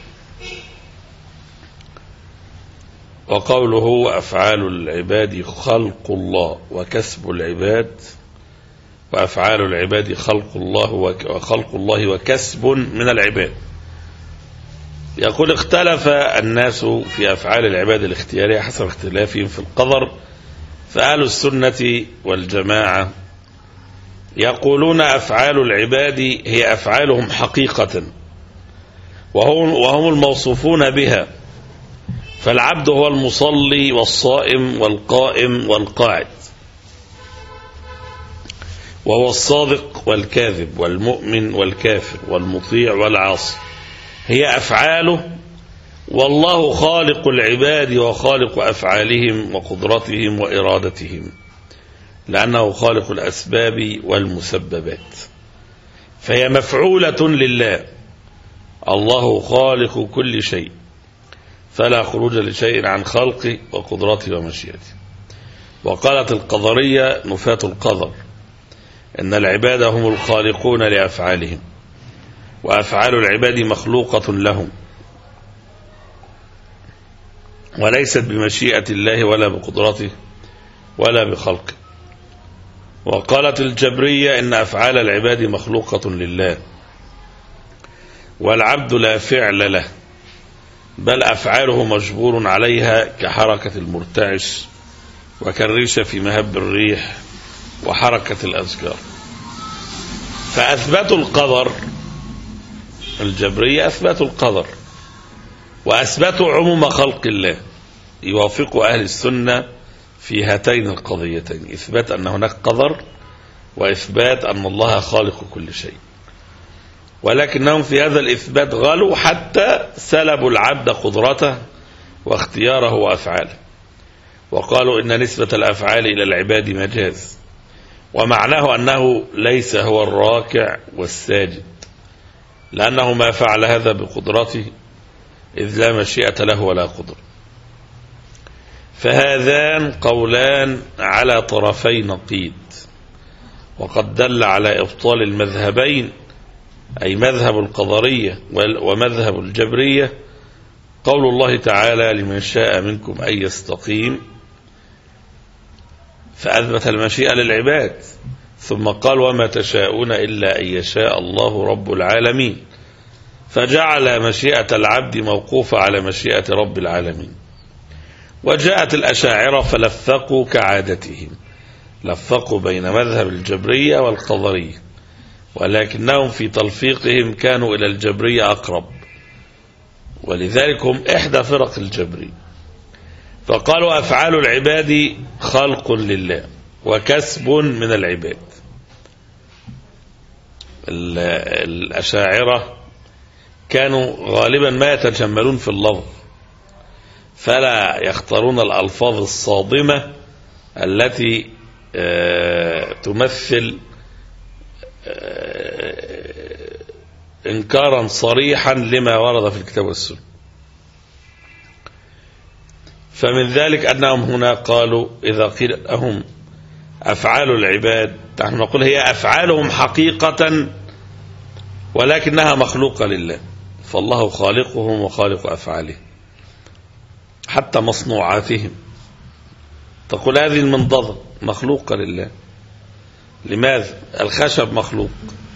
وقوله وأفعال العباد خلق الله وكسب العباد، وأفعال العباد خلق الله وخلق الله وكسب من العباد. يقول اختلف الناس في أفعال العباد الاختيارية حسب اختلافهم في القدر، فأهل السنة والجماعة يقولون أفعال العباد هي أفعالهم حقيقة وهم, وهم الموصوفون بها، فالعبد هو المصلي والصائم والقائم والقاعد، وهو الصادق والكاذب والمؤمن والكافر والمطيع والعاصي. هي أفعاله والله خالق العباد وخالق أفعالهم وقدرتهم وإرادتهم، لأنه خالق الأسباب والمسببات، فهي مفعولة لله. الله خالق كل شيء، فلا خروج لشيء عن خلقه وقدرته ومشيئته. وقالت القدرية نفاة القدر إن العباد هم الخالقون لأفعالهم، وأفعال العباد مخلوقة لهم وليست بمشيئة الله ولا بقدرته ولا بخلقه. وقالت الجبرية إن أفعال العباد مخلوقة لله، والعبد لا فعل له، بل أفعاله مجبور عليها كحركة المرتعش وكالريشة في مهب الريح وحركة الأشجار. فأثبتوا القدر، الجبرية أثبتوا القدر وأثبتوا عموم خلق الله، يوافق أهل السنة في هاتين القضيتين، إثبات أن هناك قدر وإثبات أن الله خالق كل شيء. ولكنهم في هذا الإثبات غلوا حتى سلبوا العبد قدرته واختياره وأفعاله، وقالوا إن نسبة الأفعال إلى العباد مجاز، ومعناه أنه ليس هو الراكع والساجد، لأنه ما فعل هذا بقدرته إذ لا مشيئة له ولا قدرة. فهذان قولان على طرفي نقيض، وقد دل على إبطال المذهبين، أي مذهب القدرية ومذهب الجبرية، قول الله تعالى لمن شاء منكم أن يستقيم، فأثبت المشيئة للعباد، ثم قال وما تشاءون إلا أن يشاء الله رب العالمين، فجعل مشيئة العبد موقوفة على مشيئة رب العالمين. وجاءت الأشاعرة فلفقوا كعادتهم، لفقوا بين مذهب الجبرية والقدرية، ولكنهم في تلفيقهم كانوا إلى الجبرية أقرب، ولذلك هم إحدى فرق الجبرية. فقالوا أفعال العباد خلق لله وكسب من العباد. الأشاعرة كانوا غالبا ما يتجملون في اللفظ، فلا يختارون الألفاظ الصادمة التي تمثل إنكارا صريحا لما ورد في الكتاب والسنة. فمن ذلك أنهم هنا قالوا إذا قيل لهم أفعال العباد، نحن نقول هي أفعالهم حقيقة ولكنها مخلوقة لله، فالله خالقهم وخالق أفعالهم، حتى مصنوعاتهم. تقول هذه المنضدة مخلوقة لله، لماذا؟ الخشب مخلوق،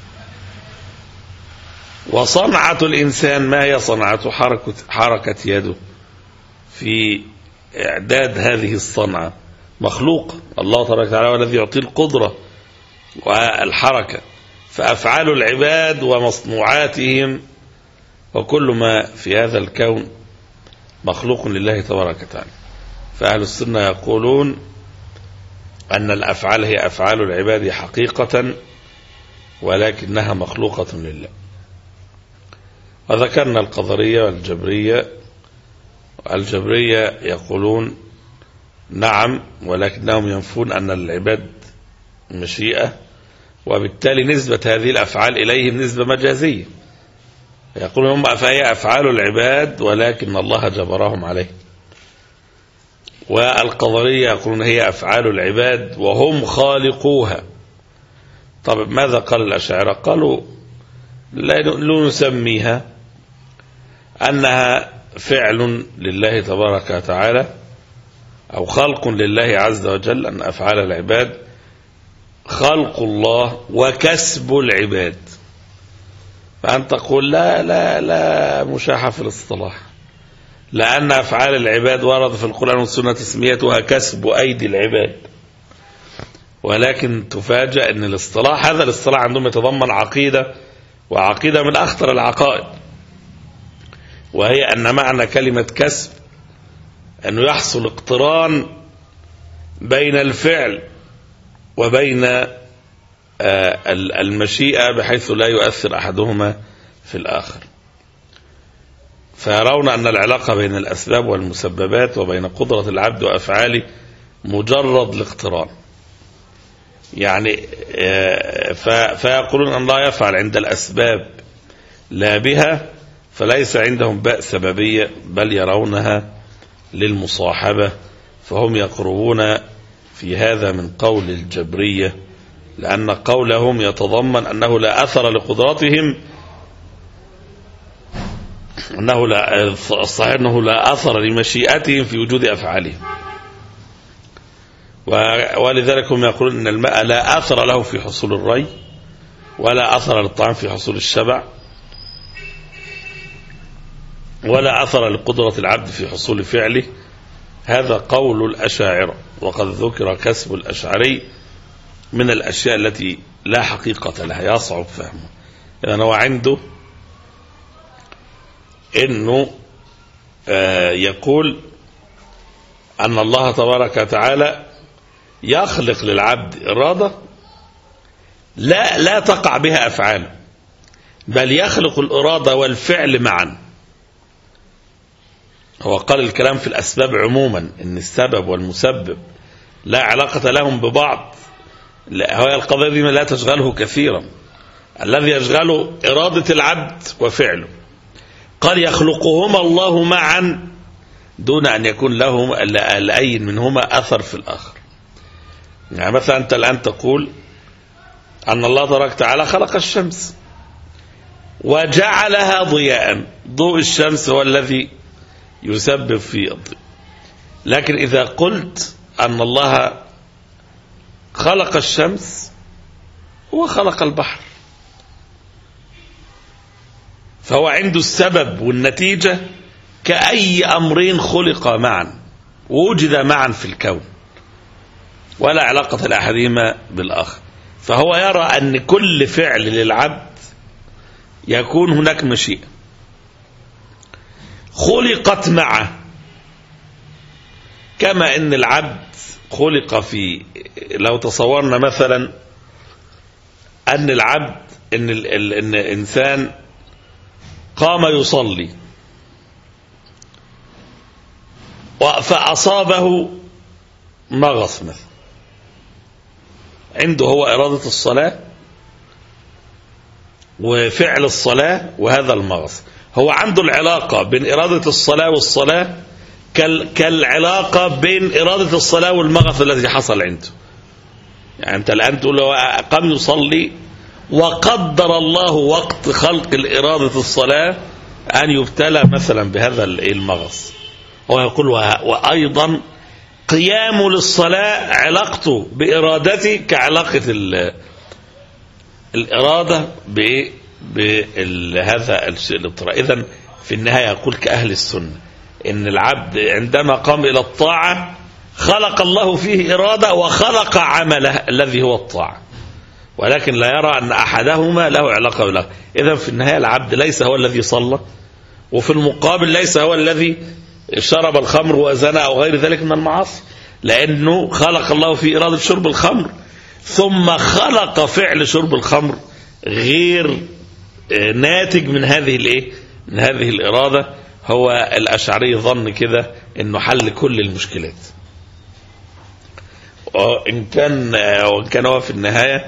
وصنعة الإنسان ما هي صنعته؟ حركة, حركة يده في إعداد هذه الصنعة مخلوق. الله تبارك وتعالى هو الذي يعطي القدرة والحركة. فأفعال العباد ومصنوعاتهم وكل ما في هذا الكون مخلوق لله تبارك وتعالى. فأهل السنة يقولون أن الأفعال هي أفعال العباد حقيقة ولكنها مخلوقة لله. وذكرنا القدرية والجبرية. الجبرية يقولون نعم، ولكنهم ينفون أن العباد مشيئة، وبالتالي نسبة هذه الأفعال إليهم نسبة مجازية. يقولون هم فهي أفعال العباد ولكن الله جبرهم عليه. والقدرية يقولون هي أفعال العباد وهم خالقوها. طب ماذا قال الأشاعرة؟ قالوا لا نسميها أنها فعل لله تبارك وتعالى أو خلق لله عز وجل، أن أفعال العباد خلق الله وكسب العباد. فأنت تقول لا لا لا مشاحة في الاصطلاح، لأن أفعال العباد ورد في القرآن والسنة تسميتها كسب أيدي العباد، ولكن تفاجأ أن الاصطلاح هذا الاصطلاح عندهم يتضمن عقيدة، وعقيدة من أخطر العقائد، وهي أن معنى كلمة كسب أنه يحصل اقتران بين الفعل وبين المشيئة بحيث لا يؤثر أحدهما في الآخر. فيرون أن العلاقة بين الأسباب والمسببات وبين قدرة العبد وأفعاله مجرد الاقتران. يعني فيقولون أن الله يفعل عند الأسباب لا بها، فليس عندهم باء سببية بل يرونها للمصاحبة، فهم يقربون في هذا من قول الجبرية، لأن قولهم يتضمن أنه لا أثر لقدرتهم، أنه لا الصحيح أنه لا أثر لمشيئتهم في وجود أفعالهم، ولذلك هم يقولون أن الماء لا أثر له في حصول الري، ولا أثر للطعام في حصول الشبع، ولا أثر لقدرة العبد في حصول فعله. هذا قول الأشاعرة، وقد ذكر كسب الأشعري من الأشياء التي لا حقيقة لها يصعب فهمه. إذن هو عنده إنه آه يقول أن الله تبارك وتعالى يخلق للعبد إرادة لا لا تقع بها أفعال، بل يخلق الإرادة والفعل معا. هو قال الكلام في الأسباب عموما، إن السبب والمسبب لا علاقة لهم ببعض، هو القضية دي لا تشغله كثيرا، الذي يشغله إرادة العبد وفعله. قال يخلقهما الله معا دون أن يكون لهم لأي منهما أثر في الآخر. يعني مثلا أنت الآن تقول أن الله تبارك وتعالى خلق الشمس وجعلها ضياء، ضوء الشمس هو الذي يسبب في الضوء. لكن إذا قلت أن الله خلق الشمس وخلق البحر، فهو عنده السبب والنتيجة كأي أمرين خلق معا ووجد معا في الكون، ولا علاقة لأحدهما بالآخر. فهو يرى أن كل فعل للعبد يكون هناك مشيئة خلقت معه، كما أن العبد خلق في، لو تصورنا مثلا أن العبد أن, أن الإنسان قام يصلي فأصابه مغص مثلا، عنده هو إرادة الصلاة وفعل الصلاة وهذا المغص، هو عنده العلاقة بين إرادة الصلاة والصلاة كالعلاقة بين إرادة الصلاة والمغص الذي حصل عنده. يعني أنت الآن تقول له قام يصلي وقدر الله وقت خلق الإرادة الصلاة أن يبتلى مثلا بهذا المغص، هو يقول وأيضا قيام للصلاة علاقته بإرادتي كعلاقة الإرادة بهذا الاضطرار. إذن في النهاية يقول كأهل السنة إن العبد عندما قام إلى الطاعة خلق الله فيه إرادة وخلق عمله الذي هو الطاعة، ولكن لا يرى أن أحدهما له علاقة بالآخر. إذن في النهاية العبد ليس هو الذي صلى، وفي المقابل ليس هو الذي شرب الخمر وزنى أو غير ذلك من المعاصي، لأنه خلق الله في إرادة شرب الخمر ثم خلق فعل شرب الخمر غير ناتج من هذه الايه من هذه الإرادة. هو الأشعري ظن كده إنه حل كل المشكلات، وإن كان وإن كان هو في النهاية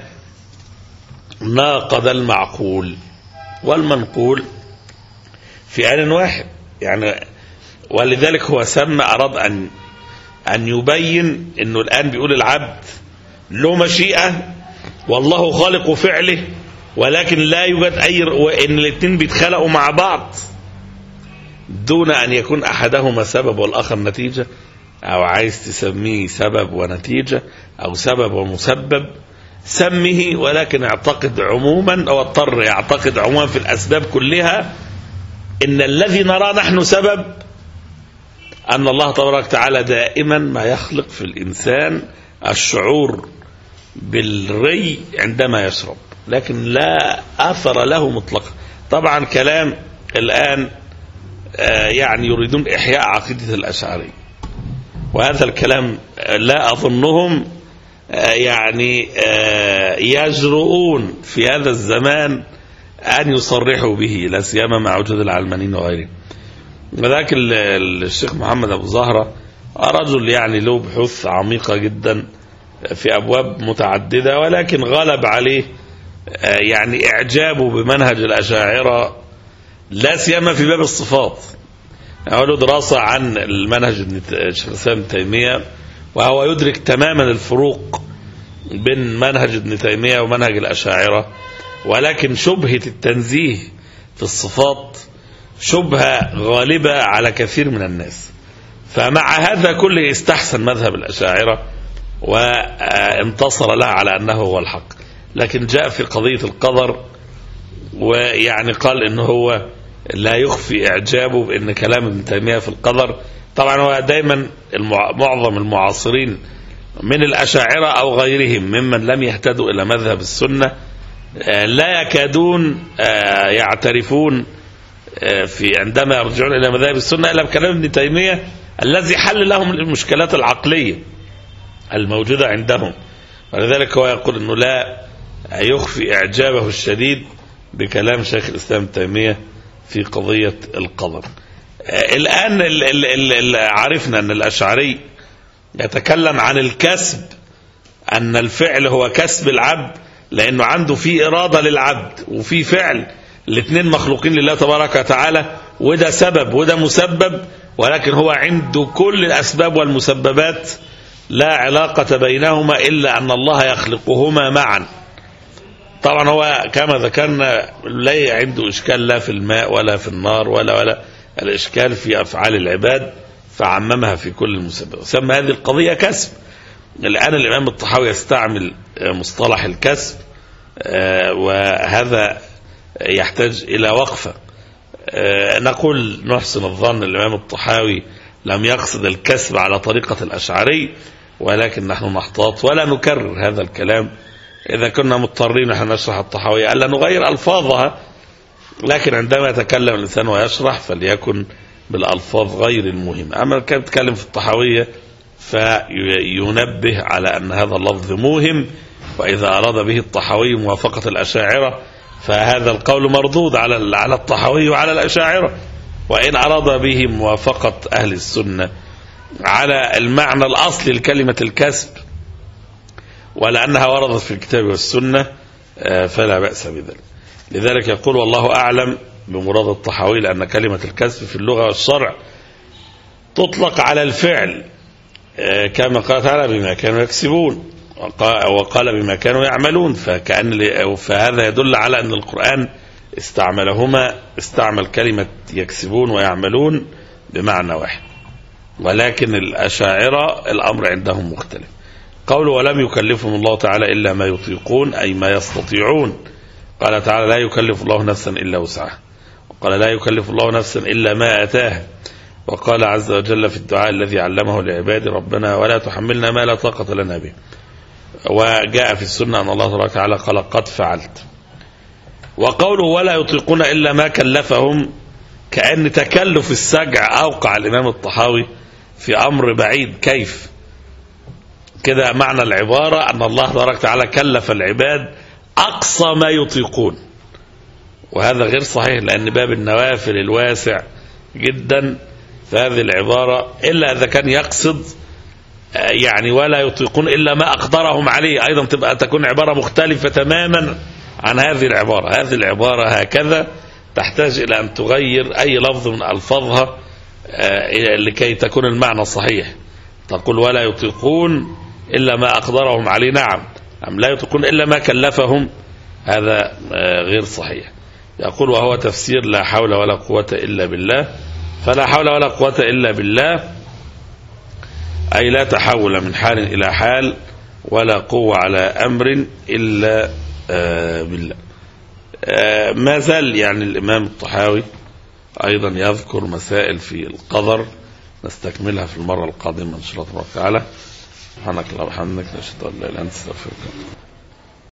ناقض المعقول والمنقول في آن واحد. يعني ولذلك هو سمى أراد أن أن يبين إنه الآن بيقول العبد له مشيئة والله خالق فعله، ولكن لا يوجد أي، وإن الاثنين بيتخلقوا مع بعض دون أن يكون أحدهما سبب والآخر نتيجة، أو عايز تسميه سبب ونتيجة أو سبب ومسبب سمه، ولكن اعتقد عموما أو اضطر يعتقد عموما في الأسباب كلها إن الذي نرى نحن سبب أن الله تبارك وتعالى دائما ما يخلق في الإنسان الشعور بالري عندما يشرب، لكن لا أثر له مطلقا. طبعا كلام الآن يعني يريدون إحياء عقيدة الأشعري، وهذا الكلام لا أظنهم يعني يجرؤون في هذا الزمان أن يصرحوا به، لا سيما مع وجود العلمانيين وغيرهم. وذاك الشيخ محمد أبو زهرة رجل يعني له بحوث عميقة جدا في أبواب متعددة، ولكن غلب عليه يعني إعجابه بمنهج الأشاعرة لا سيما في باب الصفات. له دراسة عن المنهج الشيخ الإسلام ابن تيمية، وهو يدرك تماما الفروق بين منهج ابن تيمية ومنهج الأشاعرة، ولكن شبهة التنزيه في الصفات شبهة غالبة على كثير من الناس. فمع هذا كله استحسن مذهب الأشاعرة وانتصر لها على أنه هو الحق، لكن جاء في قضية القدر ويعني قال إنه هو لا يخفي إعجابه بأن كلام ابن تيمية في القدر. طبعا هو دايما معظم المعاصرين من الأشاعرة أو غيرهم ممن لم يهتدوا إلى مذهب السنة لا يكادون يعترفون في عندما يرجعون إلى مذاهب السنة إلا بكلام ابن تيمية الذي حل لهم المشكلات العقلية الموجودة عندهم. ولذلك هو يقول أنه لا يخفي إعجابه الشديد بكلام شيخ الإسلام ابن تيمية في قضية القدر. الآن ال ال ال عرفنا أن الأشعري يتكلم عن الكسب، أن الفعل هو كسب العبد، لأنه عنده في إرادة للعبد وفي فعل، الاثنين مخلوقين لله تبارك وتعالى، وده سبب وده مسبب، ولكن هو عنده كل الأسباب والمسببات لا علاقة بينهما إلا أن الله يخلقهما معا. طبعا هو كما ذكرنا لا عنده إشكال لا في الماء ولا في النار ولا ولا الإشكال في أفعال العباد، فعممها في كل المسبب، سمى هذه القضية كسب. الآن الإمام الطحاوي يستعمل مصطلح الكسب، وهذا يحتاج إلى وقفة. نقول نحسن الظن الإمام الطحاوي لم يقصد الكسب على طريقة الأشعري، ولكن نحن نحتاط ولا نكرر هذا الكلام. إذا كنا مضطرين نحن نشرح الطحاوية ألا نغير ألفاظها، لكن عندما يتكلم الإنسان ويشرح فليكن بالألفاظ غير المهمة. أما كان يتكلم في الطحاوية فينبه على أن هذا اللفظ موهم، وإذا أراد به الطحاوي موافقة الأشاعرة فهذا القول مردود على على الطحاوي وعلى الأشاعرة، وإن أراد به موافقة أهل السنة على المعنى الأصلي لكلمة الكسب ولأنها وردت في الكتاب والسنة فلا بأس بذلك. لذلك يقول والله أعلم بمراد الطحاوي، لأن كلمة الكسب في اللغة والشرع تطلق على الفعل كما قال تعالى بما كانوا يكسبون، وقال بما كانوا يعملون، فكأن فهذا يدل على أن القرآن استعملهما، استعمل كلمة يكسبون ويعملون بمعنى واحد، ولكن الأشاعرة الأمر عندهم مختلف. قوله ولم يكلفهم الله تعالى إلا ما يطيقون أي ما يستطيعون. قال تعالى لا يكلف الله نفسا إلا وسعها، وقال لا يكلف الله نفسا إلا ما أتاها، وقال عز وجل في الدعاء الذي علمه لعباده ربنا ولا تحملنا ما لا طاقة لنا به. وجاء في السنة أن الله تبارك وتعالى قال قد فعلت. وقوله ولا يطيقون إلا ما كلفهم، كأن تكلف السجع أوقع الإمام الطحاوي في أمر بعيد. كيف كده؟ معنى العبارة أن الله تبارك وتعالى كلف العباد أقصى ما يطيقون، وهذا غير صحيح، لأن باب النوافل الواسع جدا فهذه العبارة إلا إذا كان يقصد يعني ولا يطيقون إلا ما أقدرهم عليه، أيضا تبقى تكون عبارة مختلفة تماما عن هذه العبارة. هذه العبارة هكذا تحتاج إلى أن تغير أي لفظ من ألفاظها لكي تكون المعنى صحيح. تقول ولا يطيقون إلا ما أقدرهم عليه، نعم، أم لا يطيقون إلا ما كلفهم، هذا غير صحيح. يقول وهو تفسير لا حول ولا قوة إلا بالله. فلا حول ولا قوة إلا بالله أي لا تحول من حال إلى حال ولا قوة على أمر إلا بالله. ما زال يعني الإمام الطحاوي أيضا يذكر مسائل في القدر نستكملها في المرة القادمة إن شاء الله تعالى. سبحانك اللهم وبحمدك نشهد أن لا إله إلا أنت نستغفرك.